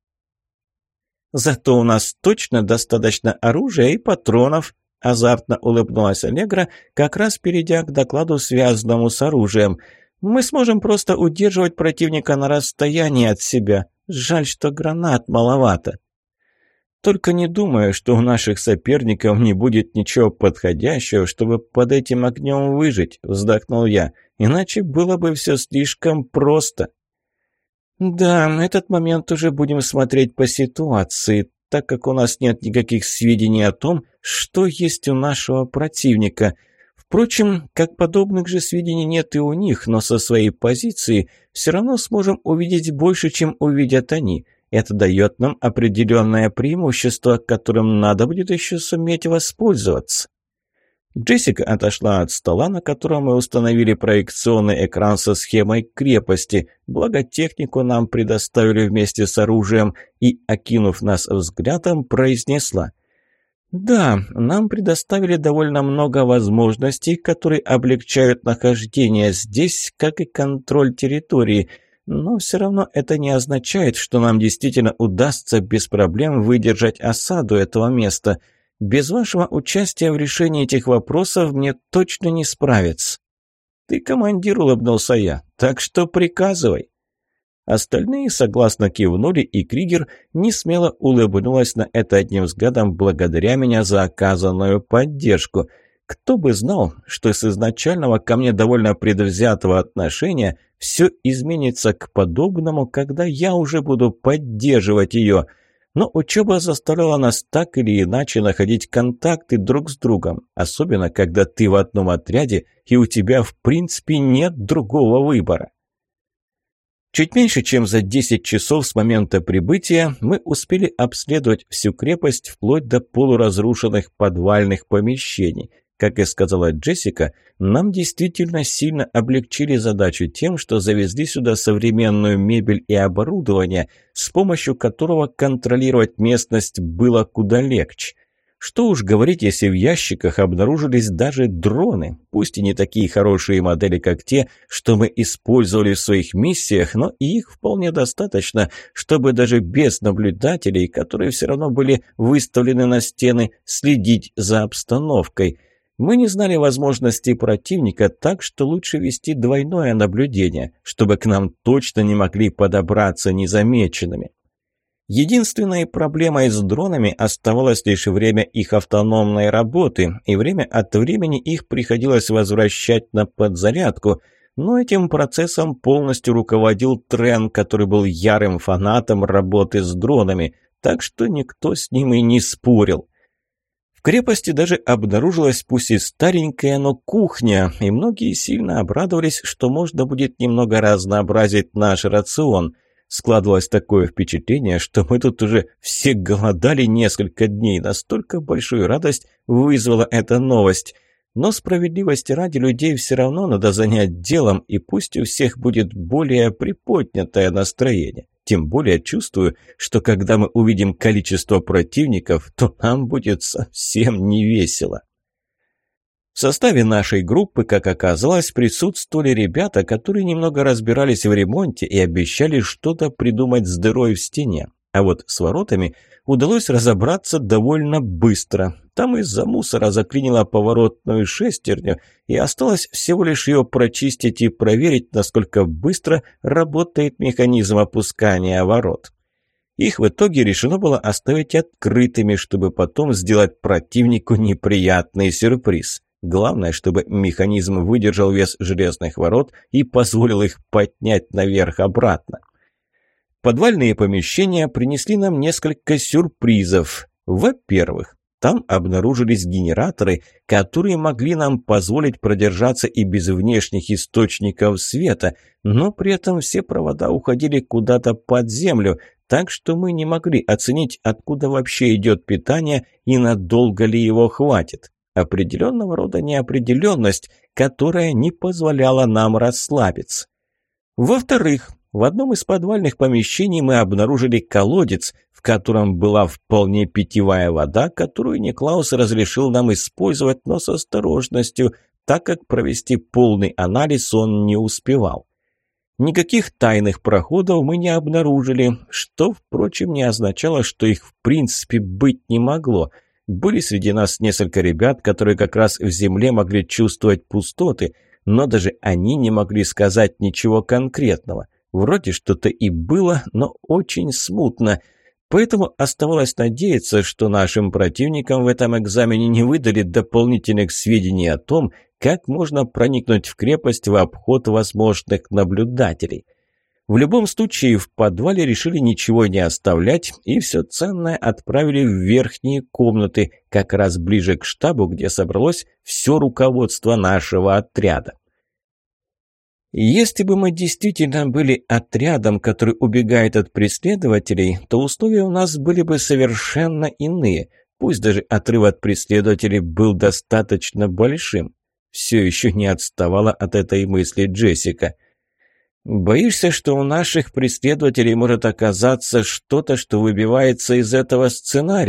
«Зато у нас точно достаточно оружия и патронов», – азартно улыбнулась Аллегра, как раз перейдя к докладу, связанному с оружием. «Мы сможем просто удерживать противника на расстоянии от себя. Жаль, что гранат маловато». «Только не думаю, что у наших соперников не будет ничего подходящего, чтобы под этим огнем выжить», – вздохнул я. «Иначе было бы все слишком просто». «Да, этот момент уже будем смотреть по ситуации, так как у нас нет никаких сведений о том, что есть у нашего противника. Впрочем, как подобных же сведений нет и у них, но со своей позиции все равно сможем увидеть больше, чем увидят они. Это дает нам определенное преимущество, которым надо будет еще суметь воспользоваться». Джессика отошла от стола, на котором мы установили проекционный экран со схемой крепости, благо технику нам предоставили вместе с оружием, и, окинув нас взглядом, произнесла: Да, нам предоставили довольно много возможностей, которые облегчают нахождение здесь, как и контроль территории, но все равно это не означает, что нам действительно удастся без проблем выдержать осаду этого места. Без вашего участия в решении этих вопросов мне точно не справиться. Ты командир, улыбнулся я, так что приказывай. Остальные согласно кивнули, и Кригер несмело улыбнулась на это одним взглядом, благодаря меня за оказанную поддержку. Кто бы знал, что с изначального ко мне довольно предвзятого отношения все изменится к подобному, когда я уже буду поддерживать ее. Но учеба заставляла нас так или иначе находить контакты друг с другом, особенно когда ты в одном отряде и у тебя в принципе нет другого выбора. Чуть меньше, чем за десять часов с момента прибытия мы успели обследовать всю крепость вплоть до полуразрушенных подвальных помещений. Как и сказала Джессика, нам действительно сильно облегчили задачу тем, что завезли сюда современную мебель и оборудование, с помощью которого контролировать местность было куда легче. Что уж говорить, если в ящиках обнаружились даже дроны, пусть и не такие хорошие модели, как те, что мы использовали в своих миссиях, но и их вполне достаточно, чтобы даже без наблюдателей, которые все равно были выставлены на стены, следить за обстановкой. Мы не знали возможностей противника, так что лучше вести двойное наблюдение, чтобы к нам точно не могли подобраться незамеченными. Единственной проблемой с дронами оставалось лишь время их автономной работы, и время от времени их приходилось возвращать на подзарядку, но этим процессом полностью руководил Трен, который был ярым фанатом работы с дронами, так что никто с ним и не спорил. В крепости даже обнаружилась пусть и старенькая, но кухня, и многие сильно обрадовались, что можно будет немного разнообразить наш рацион. Складывалось такое впечатление, что мы тут уже все голодали несколько дней, настолько большую радость вызвала эта новость. Но справедливости ради, людей все равно надо занять делом, и пусть у всех будет более приподнятое настроение. Тем более чувствую, что когда мы увидим количество противников, то нам будет совсем не весело. В составе нашей группы, как оказалось, присутствовали ребята, которые немного разбирались в ремонте и обещали что-то придумать с дырой в стене. А вот с воротами удалось разобраться довольно быстро. Там из-за мусора заклинило поворотную шестерню, и осталось всего лишь ее прочистить и проверить, насколько быстро работает механизм опускания ворот. Их в итоге решено было оставить открытыми, чтобы потом сделать противнику неприятный сюрприз. Главное, чтобы механизм выдержал вес железных ворот и позволил их поднять наверх-обратно. Подвальные помещения принесли нам несколько сюрпризов. Во-первых, там обнаружились генераторы, которые могли нам позволить продержаться и без внешних источников света, но при этом все провода уходили куда-то под землю, так что мы не могли оценить, откуда вообще идет питание и надолго ли его хватит. Определенного рода неопределенность, которая не позволяла нам расслабиться. Во-вторых, в одном из подвальных помещений мы обнаружили колодец, в котором была вполне питьевая вода, которую Никлаус разрешил нам использовать, но с осторожностью, так как провести полный анализ он не успевал. Никаких тайных проходов мы не обнаружили, что, впрочем, не означало, что их в принципе быть не могло. Были среди нас несколько ребят, которые как раз в земле могли чувствовать пустоты, но даже они не могли сказать ничего конкретного. Вроде что-то и было, но очень смутно. Поэтому оставалось надеяться, что нашим противникам в этом экзамене не выдали дополнительных сведений о том, как можно проникнуть в крепость в обход возможных наблюдателей. В любом случае, в подвале решили ничего не оставлять и все ценное отправили в верхние комнаты, как раз ближе к штабу, где собралось все руководство нашего отряда. Если бы мы действительно были отрядом, который убегает от преследователей, то условия у нас были бы совершенно иные, пусть даже отрыв от преследователей был достаточно большим. Все еще не отставала от этой мысли Джессика. «Боишься, что у наших преследователей может оказаться что-то, что выбивается из этого сценария?» –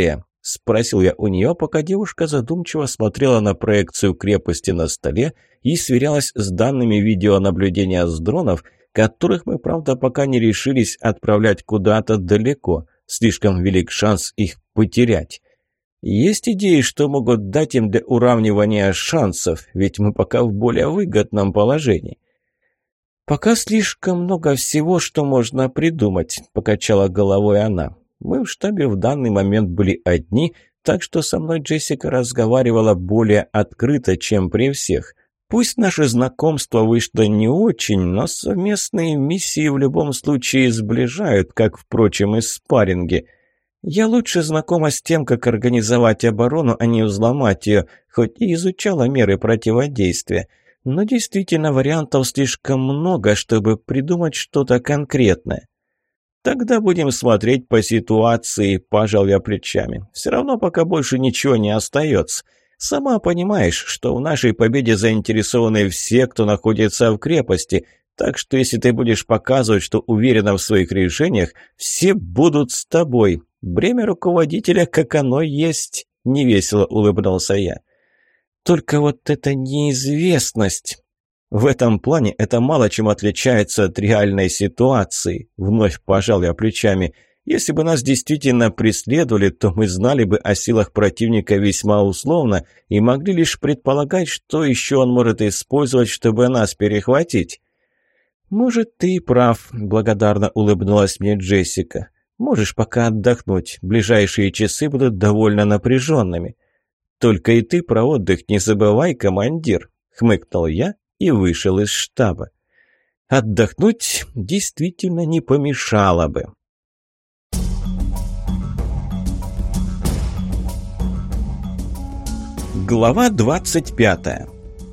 спросил я у нее, пока девушка задумчиво смотрела на проекцию крепости на столе и сверялась с данными видеонаблюдения с дронов, которых мы, правда, пока не решились отправлять куда-то далеко. Слишком велик шанс их потерять. Есть идеи, что могут дать им для уравнивания шансов, ведь мы пока в более выгодном положении. «Пока слишком много всего, что можно придумать», – покачала головой она. «Мы в штабе в данный момент были одни, так что со мной Джессика разговаривала более открыто, чем при всех. Пусть наше знакомство вышло не очень, но совместные миссии в любом случае сближают, как, впрочем, и спарринги. Я лучше знакома с тем, как организовать оборону, а не взломать ее, хоть и изучала меры противодействия. Но действительно вариантов слишком много, чтобы придумать что-то конкретное». «Тогда будем смотреть по ситуации», – пожал я плечами. «Все равно пока больше ничего не остается. Сама понимаешь, что в нашей победе заинтересованы все, кто находится в крепости, так что если ты будешь показывать, что уверена в своих решениях, все будут с тобой. Бремя руководителя, как оно есть», – невесело улыбнулся я. «Только вот эта неизвестность. В этом плане это мало чем отличается от реальной ситуации», – вновь пожал я плечами. «Если бы нас действительно преследовали, то мы знали бы о силах противника весьма условно и могли лишь предполагать, что еще он может использовать, чтобы нас перехватить». «Может, ты и прав», – благодарно улыбнулась мне Джессика. «Можешь пока отдохнуть, ближайшие часы будут довольно напряженными». «Только и ты про отдых не забывай, командир», – хмыкнул я и вышел из штаба. Отдохнуть действительно не помешало бы. Глава двадцать пятая.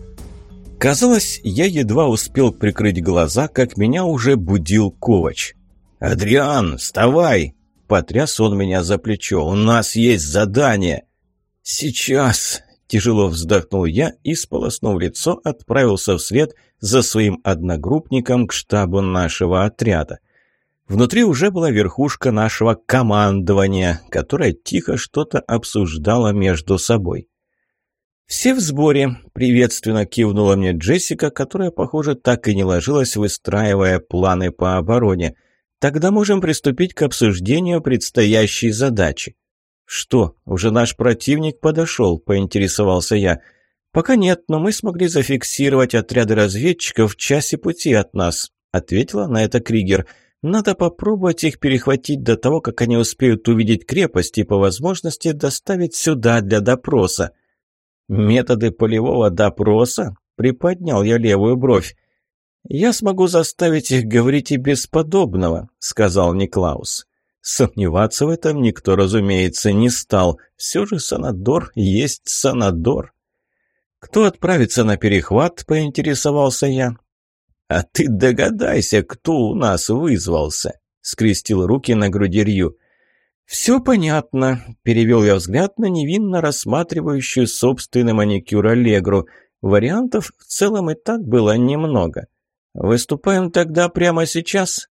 Казалось, я едва успел прикрыть глаза, как меня уже будил Ковач. «Адриан, вставай!» – потряс он меня за плечо. «У нас есть задание!» «Сейчас!» – тяжело вздохнул я и, сполоснув лицо, отправился вслед за своим одногруппником к штабу нашего отряда. Внутри уже была верхушка нашего командования, которая тихо что-то обсуждала между собой. «Все в сборе», – приветственно кивнула мне Джессика, которая, похоже, так и не ложилась, выстраивая планы по обороне. «Тогда можем приступить к обсуждению предстоящей задачи». «Что, уже наш противник подошел?» – поинтересовался я. «Пока нет, но мы смогли зафиксировать отряды разведчиков в часе пути от нас», – ответила на это Кригер. «Надо попробовать их перехватить до того, как они успеют увидеть крепость и по возможности доставить сюда для допроса». «Методы полевого допроса?» – приподнял я левую бровь. «Я смогу заставить их говорить и без подобного», – сказал Никлаус. Сомневаться в этом никто, разумеется, не стал. Все же Санадор есть Санадор. «Кто отправится на перехват?» – поинтересовался я. «А ты догадайся, кто у нас вызвался», – скрестил руки на груди Рью. «Все понятно», – перевел я взгляд на невинно рассматривающую собственный маникюр Аллегру. Вариантов в целом и так было немного. «Выступаем тогда прямо сейчас?»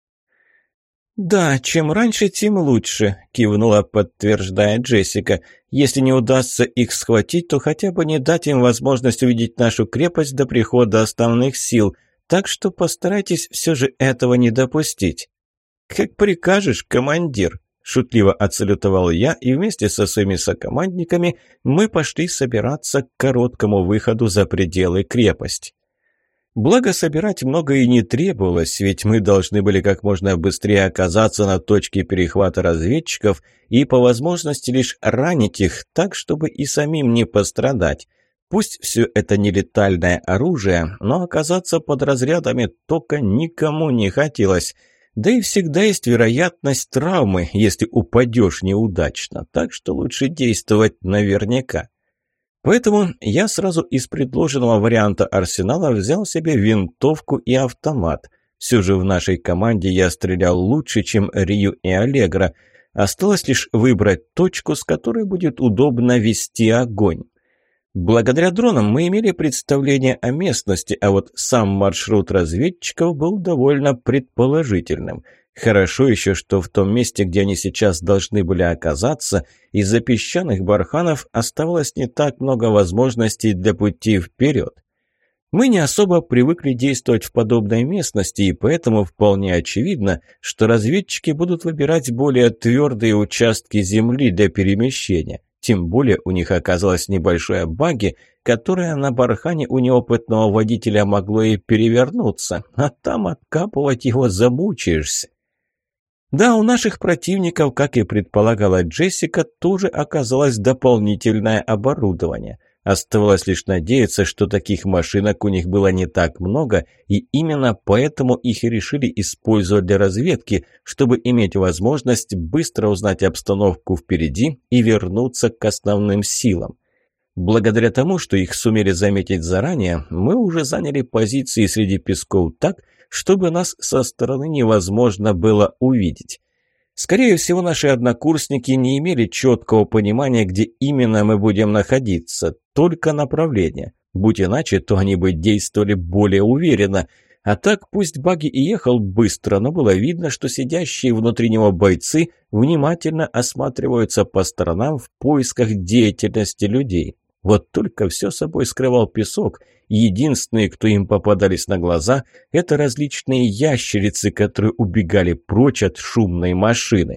«Да, чем раньше, тем лучше», – кивнула, подтверждая Джессика. «Если не удастся их схватить, то хотя бы не дать им возможность увидеть нашу крепость до прихода основных сил, так что постарайтесь все же этого не допустить». «Как прикажешь, командир», – шутливо отсалютовал я, и вместе со своими сокомандниками мы пошли собираться к короткому выходу за пределы крепости. Благо, собирать много и не требовалось, ведь мы должны были как можно быстрее оказаться на точке перехвата разведчиков и по возможности лишь ранить их так, чтобы и самим не пострадать. Пусть все это не летальное оружие, но оказаться под разрядами тока никому не хотелось. Да и всегда есть вероятность травмы, если упадешь неудачно, так что лучше действовать наверняка. Поэтому я сразу из предложенного варианта арсенала взял себе винтовку и автомат. Все же в нашей команде я стрелял лучше, чем Рью и Аллегра. Осталось лишь выбрать точку, с которой будет удобно вести огонь. Благодаря дронам мы имели представление о местности, а вот сам маршрут разведчиков был довольно предположительным. Хорошо еще, что в том месте, где они сейчас должны были оказаться, из-за песчаных барханов оставалось не так много возможностей для пути вперед. Мы не особо привыкли действовать в подобной местности, и поэтому вполне очевидно, что разведчики будут выбирать более твердые участки земли для перемещения. Тем более у них оказалось небольшое багги, которое на бархане у неопытного водителя могло и перевернуться, а там откапывать его замучаешься. Да, у наших противников, как и предполагала Джессика, тоже оказалось дополнительное оборудование. Оставалось лишь надеяться, что таких машинок у них было не так много, и именно поэтому их и решили использовать для разведки, чтобы иметь возможность быстро узнать обстановку впереди и вернуться к основным силам. Благодаря тому, что их сумели заметить заранее, мы уже заняли позиции среди песков так, чтобы нас со стороны невозможно было увидеть. Скорее всего, наши однокурсники не имели четкого понимания, где именно мы будем находиться, только направление. Будь иначе, то они бы действовали более уверенно. А так, пусть багги и ехал быстро, но было видно, что сидящие внутри него бойцы внимательно осматриваются по сторонам в поисках деятельности людей. Вот только все собой скрывал песок, и единственные, кто им попадались на глаза, это различные ящерицы, которые убегали прочь от шумной машины.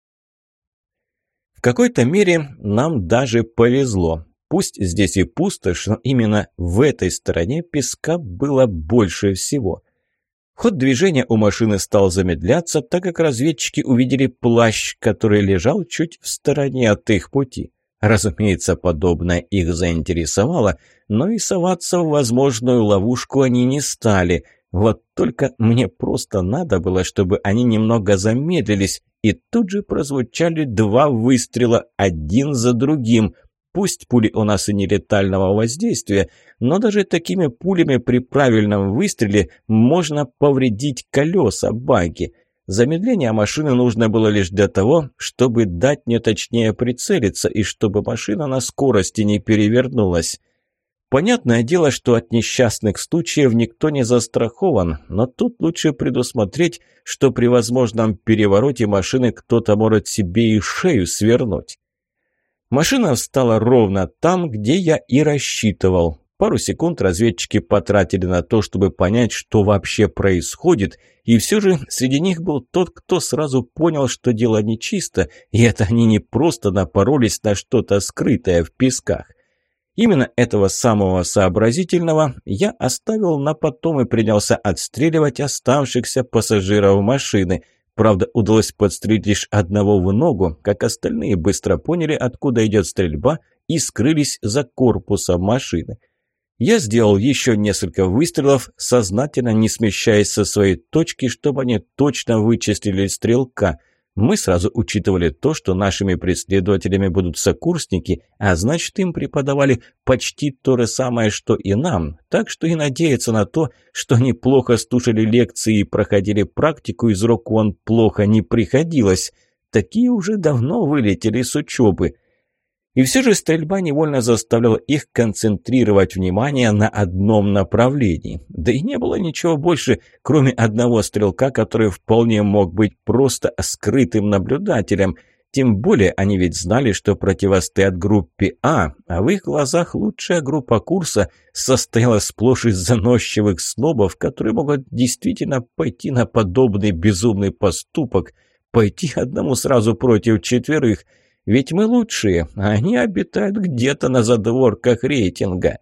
В какой-то мере нам даже повезло. Пусть здесь и пустошь, но именно в этой стороне песка было больше всего. Ход движения у машины стал замедляться, так как разведчики увидели плащ, который лежал чуть в стороне от их пути. Разумеется, подобное их заинтересовало, но и соваться в возможную ловушку они не стали. Вот только мне просто надо было, чтобы они немного замедлились, и тут же прозвучали два выстрела, один за другим. Пусть пули у нас и не летального воздействия, но даже такими пулями при правильном выстреле можно повредить колеса багги. Замедление машины нужно было лишь для того, чтобы дать мне точнее прицелиться и чтобы машина на скорости не перевернулась. Понятное дело, что от несчастных случаев никто не застрахован, но тут лучше предусмотреть, что при возможном перевороте машины кто-то может себе и шею свернуть. Машина встала ровно там, где я и рассчитывал. Пару секунд разведчики потратили на то, чтобы понять, что вообще происходит, и все же среди них был тот, кто сразу понял, что дело нечисто, и это они не просто напоролись на что-то скрытое в песках. Именно этого самого сообразительного я оставил на потом и принялся отстреливать оставшихся пассажиров машины. Правда, удалось подстрелить лишь одного в ногу, как остальные быстро поняли, откуда идет стрельба, и скрылись за корпусом машины. Я сделал еще несколько выстрелов, сознательно не смещаясь со своей точки, чтобы они точно вычислили стрелка. Мы сразу учитывали то, что нашими преследователями будут сокурсники, а значит, им преподавали почти то же самое, что и нам, так что и надеяться на то, что они плохо слушали лекции и проходили практику из рук вон плохо не приходилось. Такие уже давно вылетели с учебы. И все же стрельба невольно заставляла их концентрировать внимание на одном направлении. Да и не было ничего больше, кроме одного стрелка, который вполне мог быть просто скрытым наблюдателем. Тем более они ведь знали, что противостоят группе А, а в их глазах лучшая группа курса состояла сплошь из заносчивых снобов, которые могут действительно пойти на подобный безумный поступок, пойти одному сразу против четверых. Ведь мы лучшие, а они обитают где-то на задворках рейтинга.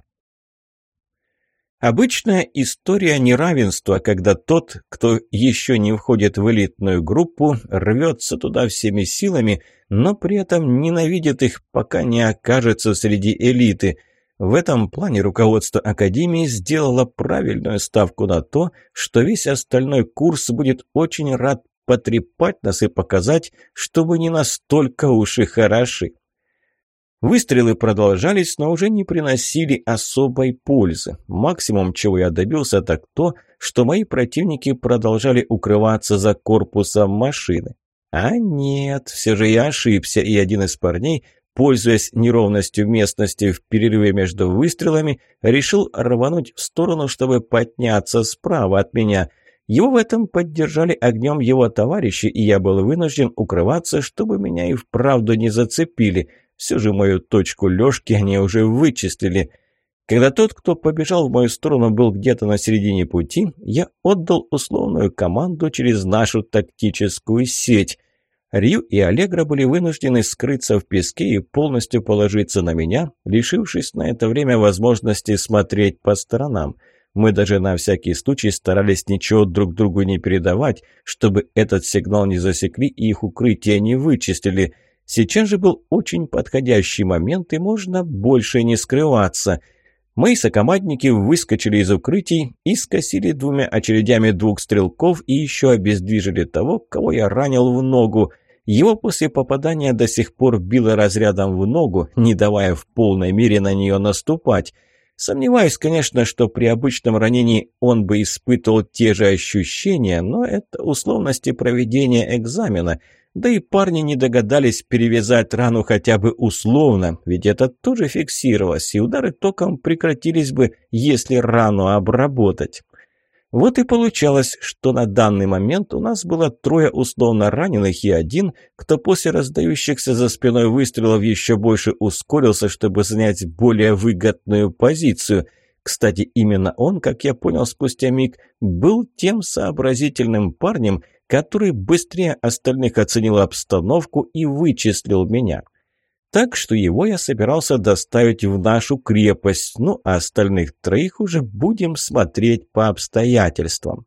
Обычная история неравенства, когда тот, кто еще не входит в элитную группу, рвется туда всеми силами, но при этом ненавидит их, пока не окажется среди элиты. В этом плане руководство Академии сделало правильную ставку на то, что весь остальной курс будет очень рад потрепать нас и показать, что мы не настолько уж и хороши. Выстрелы продолжались, но уже не приносили особой пользы. Максимум, чего я добился, так то, что мои противники продолжали укрываться за корпусом машины. А нет, все же я ошибся, и один из парней, пользуясь неровностью местности в перерыве между выстрелами, решил рвануть в сторону, чтобы подняться справа от меня. Его в этом поддержали огнем его товарищи, и я был вынужден укрываться, чтобы меня и вправду не зацепили. Все же мою точку лёжки они уже вычислили. Когда тот, кто побежал в мою сторону, был где-то на середине пути, я отдал условную команду через нашу тактическую сеть. Рью и Аллегра были вынуждены скрыться в песке и полностью положиться на меня, лишившись на это время возможности смотреть по сторонам. Мы даже на всякий случай старались ничего друг другу не передавать, чтобы этот сигнал не засекли и их укрытие не вычислили. Сейчас же был очень подходящий момент, и можно больше не скрываться. Мои сокомандники выскочили из укрытий и скосили двумя очередями двух стрелков и еще обездвижили того, кого я ранил в ногу. Его после попадания до сих пор било разрядом в ногу, не давая в полной мере на нее наступать. Сомневаюсь, конечно, что при обычном ранении он бы испытывал те же ощущения, но это условности проведения экзамена. Да и парни не догадались перевязать рану хотя бы условно, ведь это тоже фиксировалось, и удары током прекратились бы, если рану обработать. Вот и получалось, что на данный момент у нас было трое условно раненых и один, кто после раздающихся за спиной выстрелов еще больше ускорился, чтобы занять более выгодную позицию. Кстати, именно он, как я понял спустя миг, был тем сообразительным парнем, который быстрее остальных оценил обстановку и вычислил меня. Так что его я собирался доставить в нашу крепость, ну а остальных троих уже будем смотреть по обстоятельствам.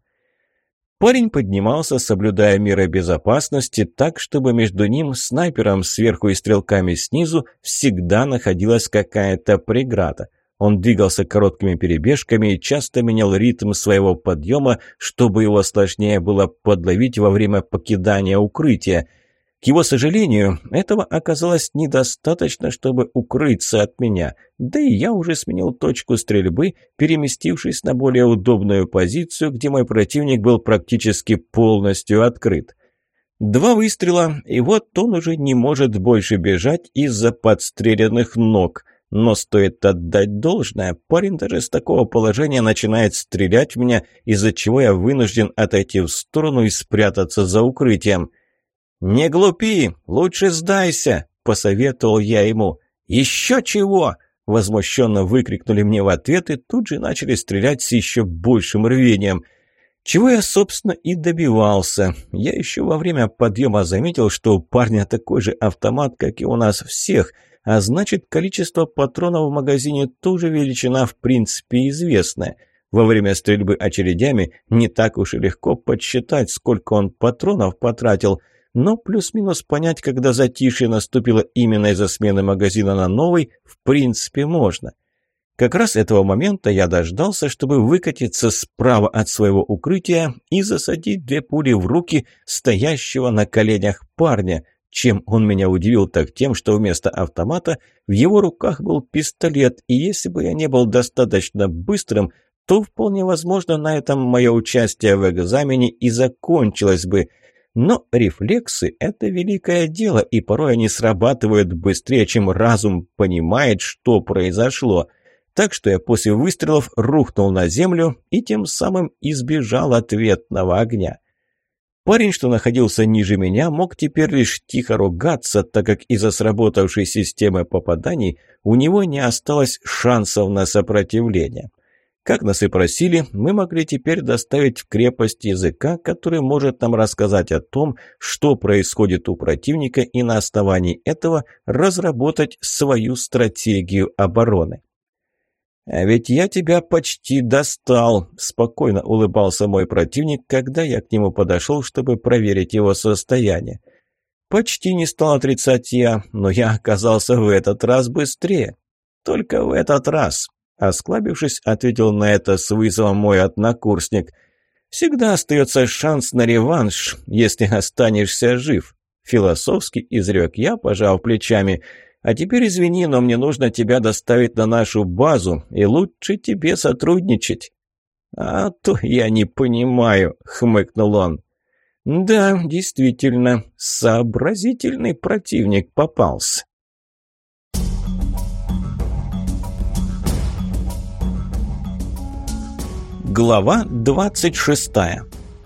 Парень поднимался, соблюдая меры безопасности, так, чтобы между ним, снайпером сверху и стрелками снизу, всегда находилась какая-то преграда. Он двигался короткими перебежками и часто менял ритм своего подъема, чтобы его сложнее было подловить во время покидания укрытия. К его сожалению, этого оказалось недостаточно, чтобы укрыться от меня, да и я уже сменил точку стрельбы, переместившись на более удобную позицию, где мой противник был практически полностью открыт. Два выстрела, и вот он уже не может больше бежать из-за подстреленных ног. Но стоит отдать должное, парень даже с такого положения начинает стрелять в меня, из-за чего я вынужден отойти в сторону и спрятаться за укрытием. «Не глупи, лучше сдайся», – посоветовал я ему. «Еще чего!» – возмущенно выкрикнули мне в ответ и тут же начали стрелять с еще большим рвением. Чего я, собственно, и добивался. Я еще во время подъема заметил, что у парня такой же автомат, как и у нас всех – а значит, количество патронов в магазине тоже величина в принципе известная. Во время стрельбы очередями не так уж и легко подсчитать, сколько он патронов потратил, но плюс-минус понять, когда затишье наступило именно из-за смены магазина на новый, в принципе можно. Как раз этого момента я дождался, чтобы выкатиться справа от своего укрытия и засадить две пули в руки стоящего на коленях парня. Чем он меня удивил, так тем, что вместо автомата в его руках был пистолет, и если бы я не был достаточно быстрым, то вполне возможно на этом мое участие в экзамене и закончилось бы. Но рефлексы – это великое дело, и порой они срабатывают быстрее, чем разум понимает, что произошло. Так что я после выстрелов рухнул на землю и тем самым избежал ответного огня. Парень, что находился ниже меня, мог теперь лишь тихо ругаться, так как из-за сработавшей системы попаданий у него не осталось шансов на сопротивление. Как нас и просили, мы могли теперь доставить в крепость языка, который может нам рассказать о том, что происходит у противника, и на основании этого разработать свою стратегию обороны. «А ведь я тебя почти достал», – спокойно улыбался мой противник, когда я к нему подошел, чтобы проверить его состояние. «Почти не стал отрицать я, но я оказался в этот раз быстрее». «Только в этот раз», – осклабившись, ответил на это с вызовом мой однокурсник. «Всегда остается шанс на реванш, если останешься жив», – философски изрек я, пожав плечами. «А теперь извини, но мне нужно тебя доставить на нашу базу, и лучше тебе сотрудничать». «А то я не понимаю», — хмыкнул он. «Да, действительно, сообразительный противник попался». Глава двадцать шестая.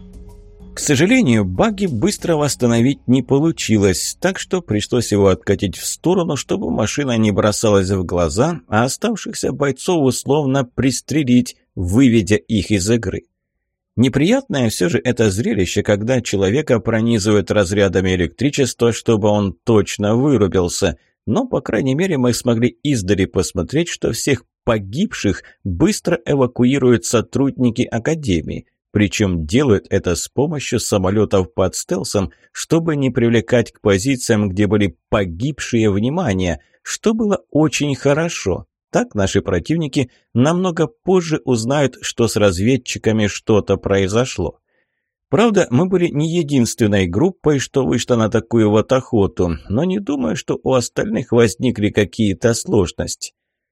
К сожалению, багги быстро восстановить не получилось, так что пришлось его откатить в сторону, чтобы машина не бросалась в глаза, а оставшихся бойцов условно пристрелить, выведя их из игры. Неприятное все же это зрелище, когда человека пронизывают разрядами электричества, чтобы он точно вырубился. Но, по крайней мере, мы смогли издали посмотреть, что всех погибших быстро эвакуируют сотрудники Академии. Причем делают это с помощью самолетов под стелсом, чтобы не привлекать к позициям, где были погибшие, внимания, что было очень хорошо. Так наши противники намного позже узнают, что с разведчиками что-то произошло. Правда, мы были не единственной группой, что вышла на такую вот охоту, но не думаю, что у остальных возникли какие-то сложности.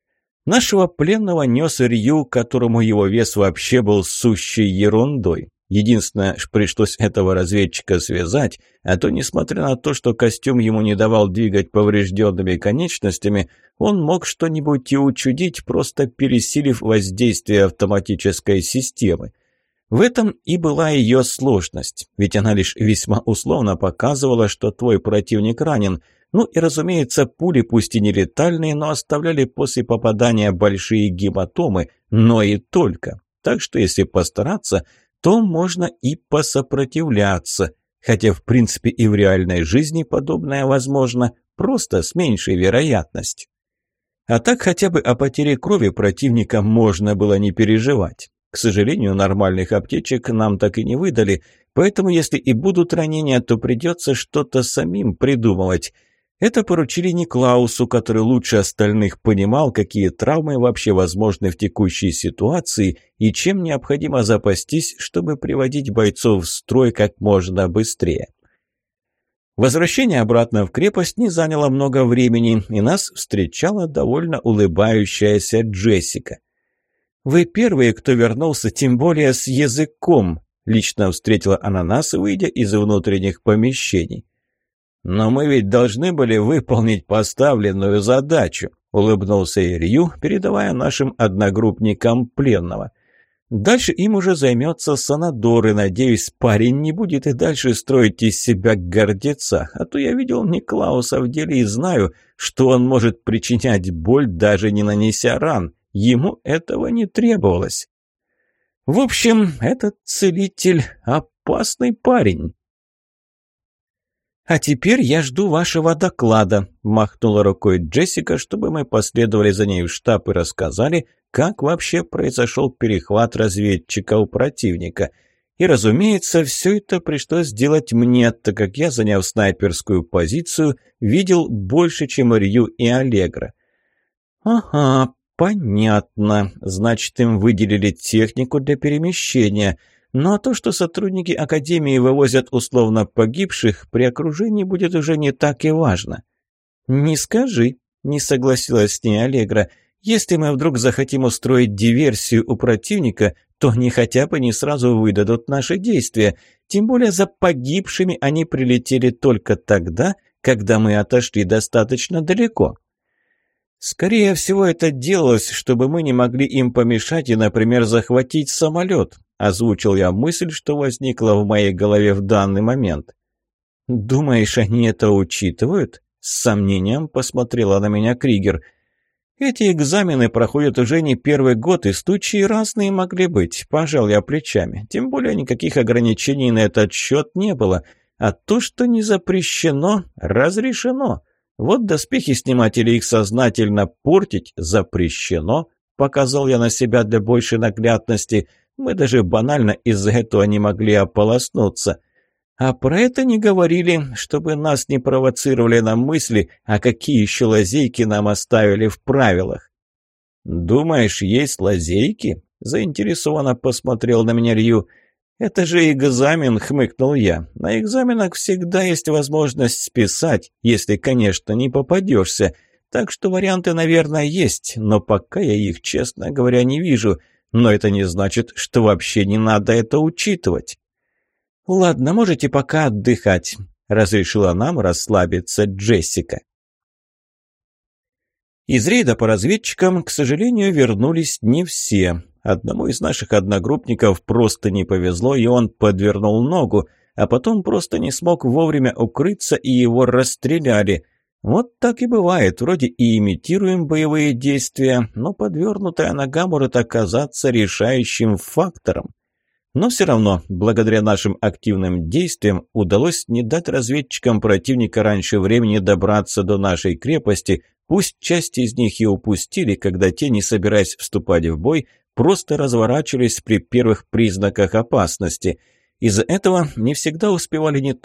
Нашего пленного нес Рью, которому его вес вообще был сущей ерундой. Единственное, что пришлось этого разведчика связать, а то, несмотря на то, что костюм ему не давал двигать поврежденными конечностями, он мог что-нибудь и учудить, просто пересилив воздействие автоматической системы. В этом и была ее сложность, ведь она лишь весьма условно показывала, что твой противник ранен. Ну и, разумеется, пули, пусть и не летальные, но оставляли после попадания большие гематомы, но и только. Так что, если постараться, то можно и посопротивляться. Хотя, в принципе, и в реальной жизни подобное возможно, просто с меньшей вероятностью. А так хотя бы о потере крови противника можно было не переживать. К сожалению, нормальных аптечек нам так и не выдали, поэтому если и будут ранения, то придется что-то самим придумывать. Это поручили Никлаусу, который лучше остальных понимал, какие травмы вообще возможны в текущей ситуации и чем необходимо запастись, чтобы приводить бойцов в строй как можно быстрее. Возвращение обратно в крепость не заняло много времени, и нас встречала довольно улыбающаяся Джессика. «Вы первые, кто вернулся, тем более с языком», — лично встретила она нас, выйдя из внутренних помещений. «Но мы ведь должны были выполнить поставленную задачу», — улыбнулся Ирью, передавая нашим одногруппникам пленного. «Дальше им уже займется Санадор, и, надеюсь, парень не будет и дальше строить из себя гордеца, а то я видел Никлауса в деле и знаю, что он может причинять боль, даже не нанеся ран. Ему этого не требовалось. В общем, этот целитель — опасный парень». «А теперь я жду вашего доклада», – махнула рукой Джессика, чтобы мы последовали за ней в штаб и рассказали, как вообще произошел перехват разведчика у противника. И, разумеется, все это пришлось сделать мне, так как я, заняв снайперскую позицию, видел больше, чем Рью и Аллегро. «Ага, понятно. Значит, им выделили технику для перемещения». Ну а то, что сотрудники Академии вывозят условно погибших, при окружении будет уже не так и важно. «Не скажи», — не согласилась с ней Аллегра. «Если мы вдруг захотим устроить диверсию у противника, то они хотя бы не сразу выдадут наши действия. Тем более за погибшими они прилетели только тогда, когда мы отошли достаточно далеко». «Скорее всего, это делалось, чтобы мы не могли им помешать и, например, захватить самолет», – озвучил я мысль, что возникла в моей голове в данный момент. «Думаешь, они это учитывают?» – с сомнением посмотрела на меня Кригер. «Эти экзамены проходят уже не первый год, и случаи разные могли быть», – пожал я плечами. «Тем более никаких ограничений на этот счет не было. А то, что не запрещено, разрешено. Вот доспехи снимать или их сознательно портить запрещено», – показал я на себя для большей наглядности. Мы даже банально из-за этого не могли ополоснуться. А про это не говорили, чтобы нас не провоцировали на мысли, а какие еще лазейки нам оставили в правилах. «Думаешь, есть лазейки?» – заинтересованно посмотрел на меня Рью. «Это же экзамен», – хмыкнул я. «На экзаменах всегда есть возможность списать, если, конечно, не попадешься. Так что варианты, наверное, есть, но пока я их, честно говоря, не вижу. Но это не значит, что вообще не надо это учитывать». «Ладно, можете пока отдыхать», – разрешила нам расслабиться Джессика. Из рейда по разведчикам, к сожалению, вернулись не все. Одному из наших одногруппников просто не повезло, и он подвернул ногу, а потом просто не смог вовремя укрыться, и его расстреляли. Вот так и бывает, вроде и имитируем боевые действия, но подвернутая нога может оказаться решающим фактором. Но все равно, благодаря нашим активным действиям, удалось не дать разведчикам противника раньше времени добраться до нашей крепости, пусть часть из них и упустили, когда те, не собираясь вступать в бой, просто разворачивались при первых признаках опасности. Из-за этого не всегда успевали не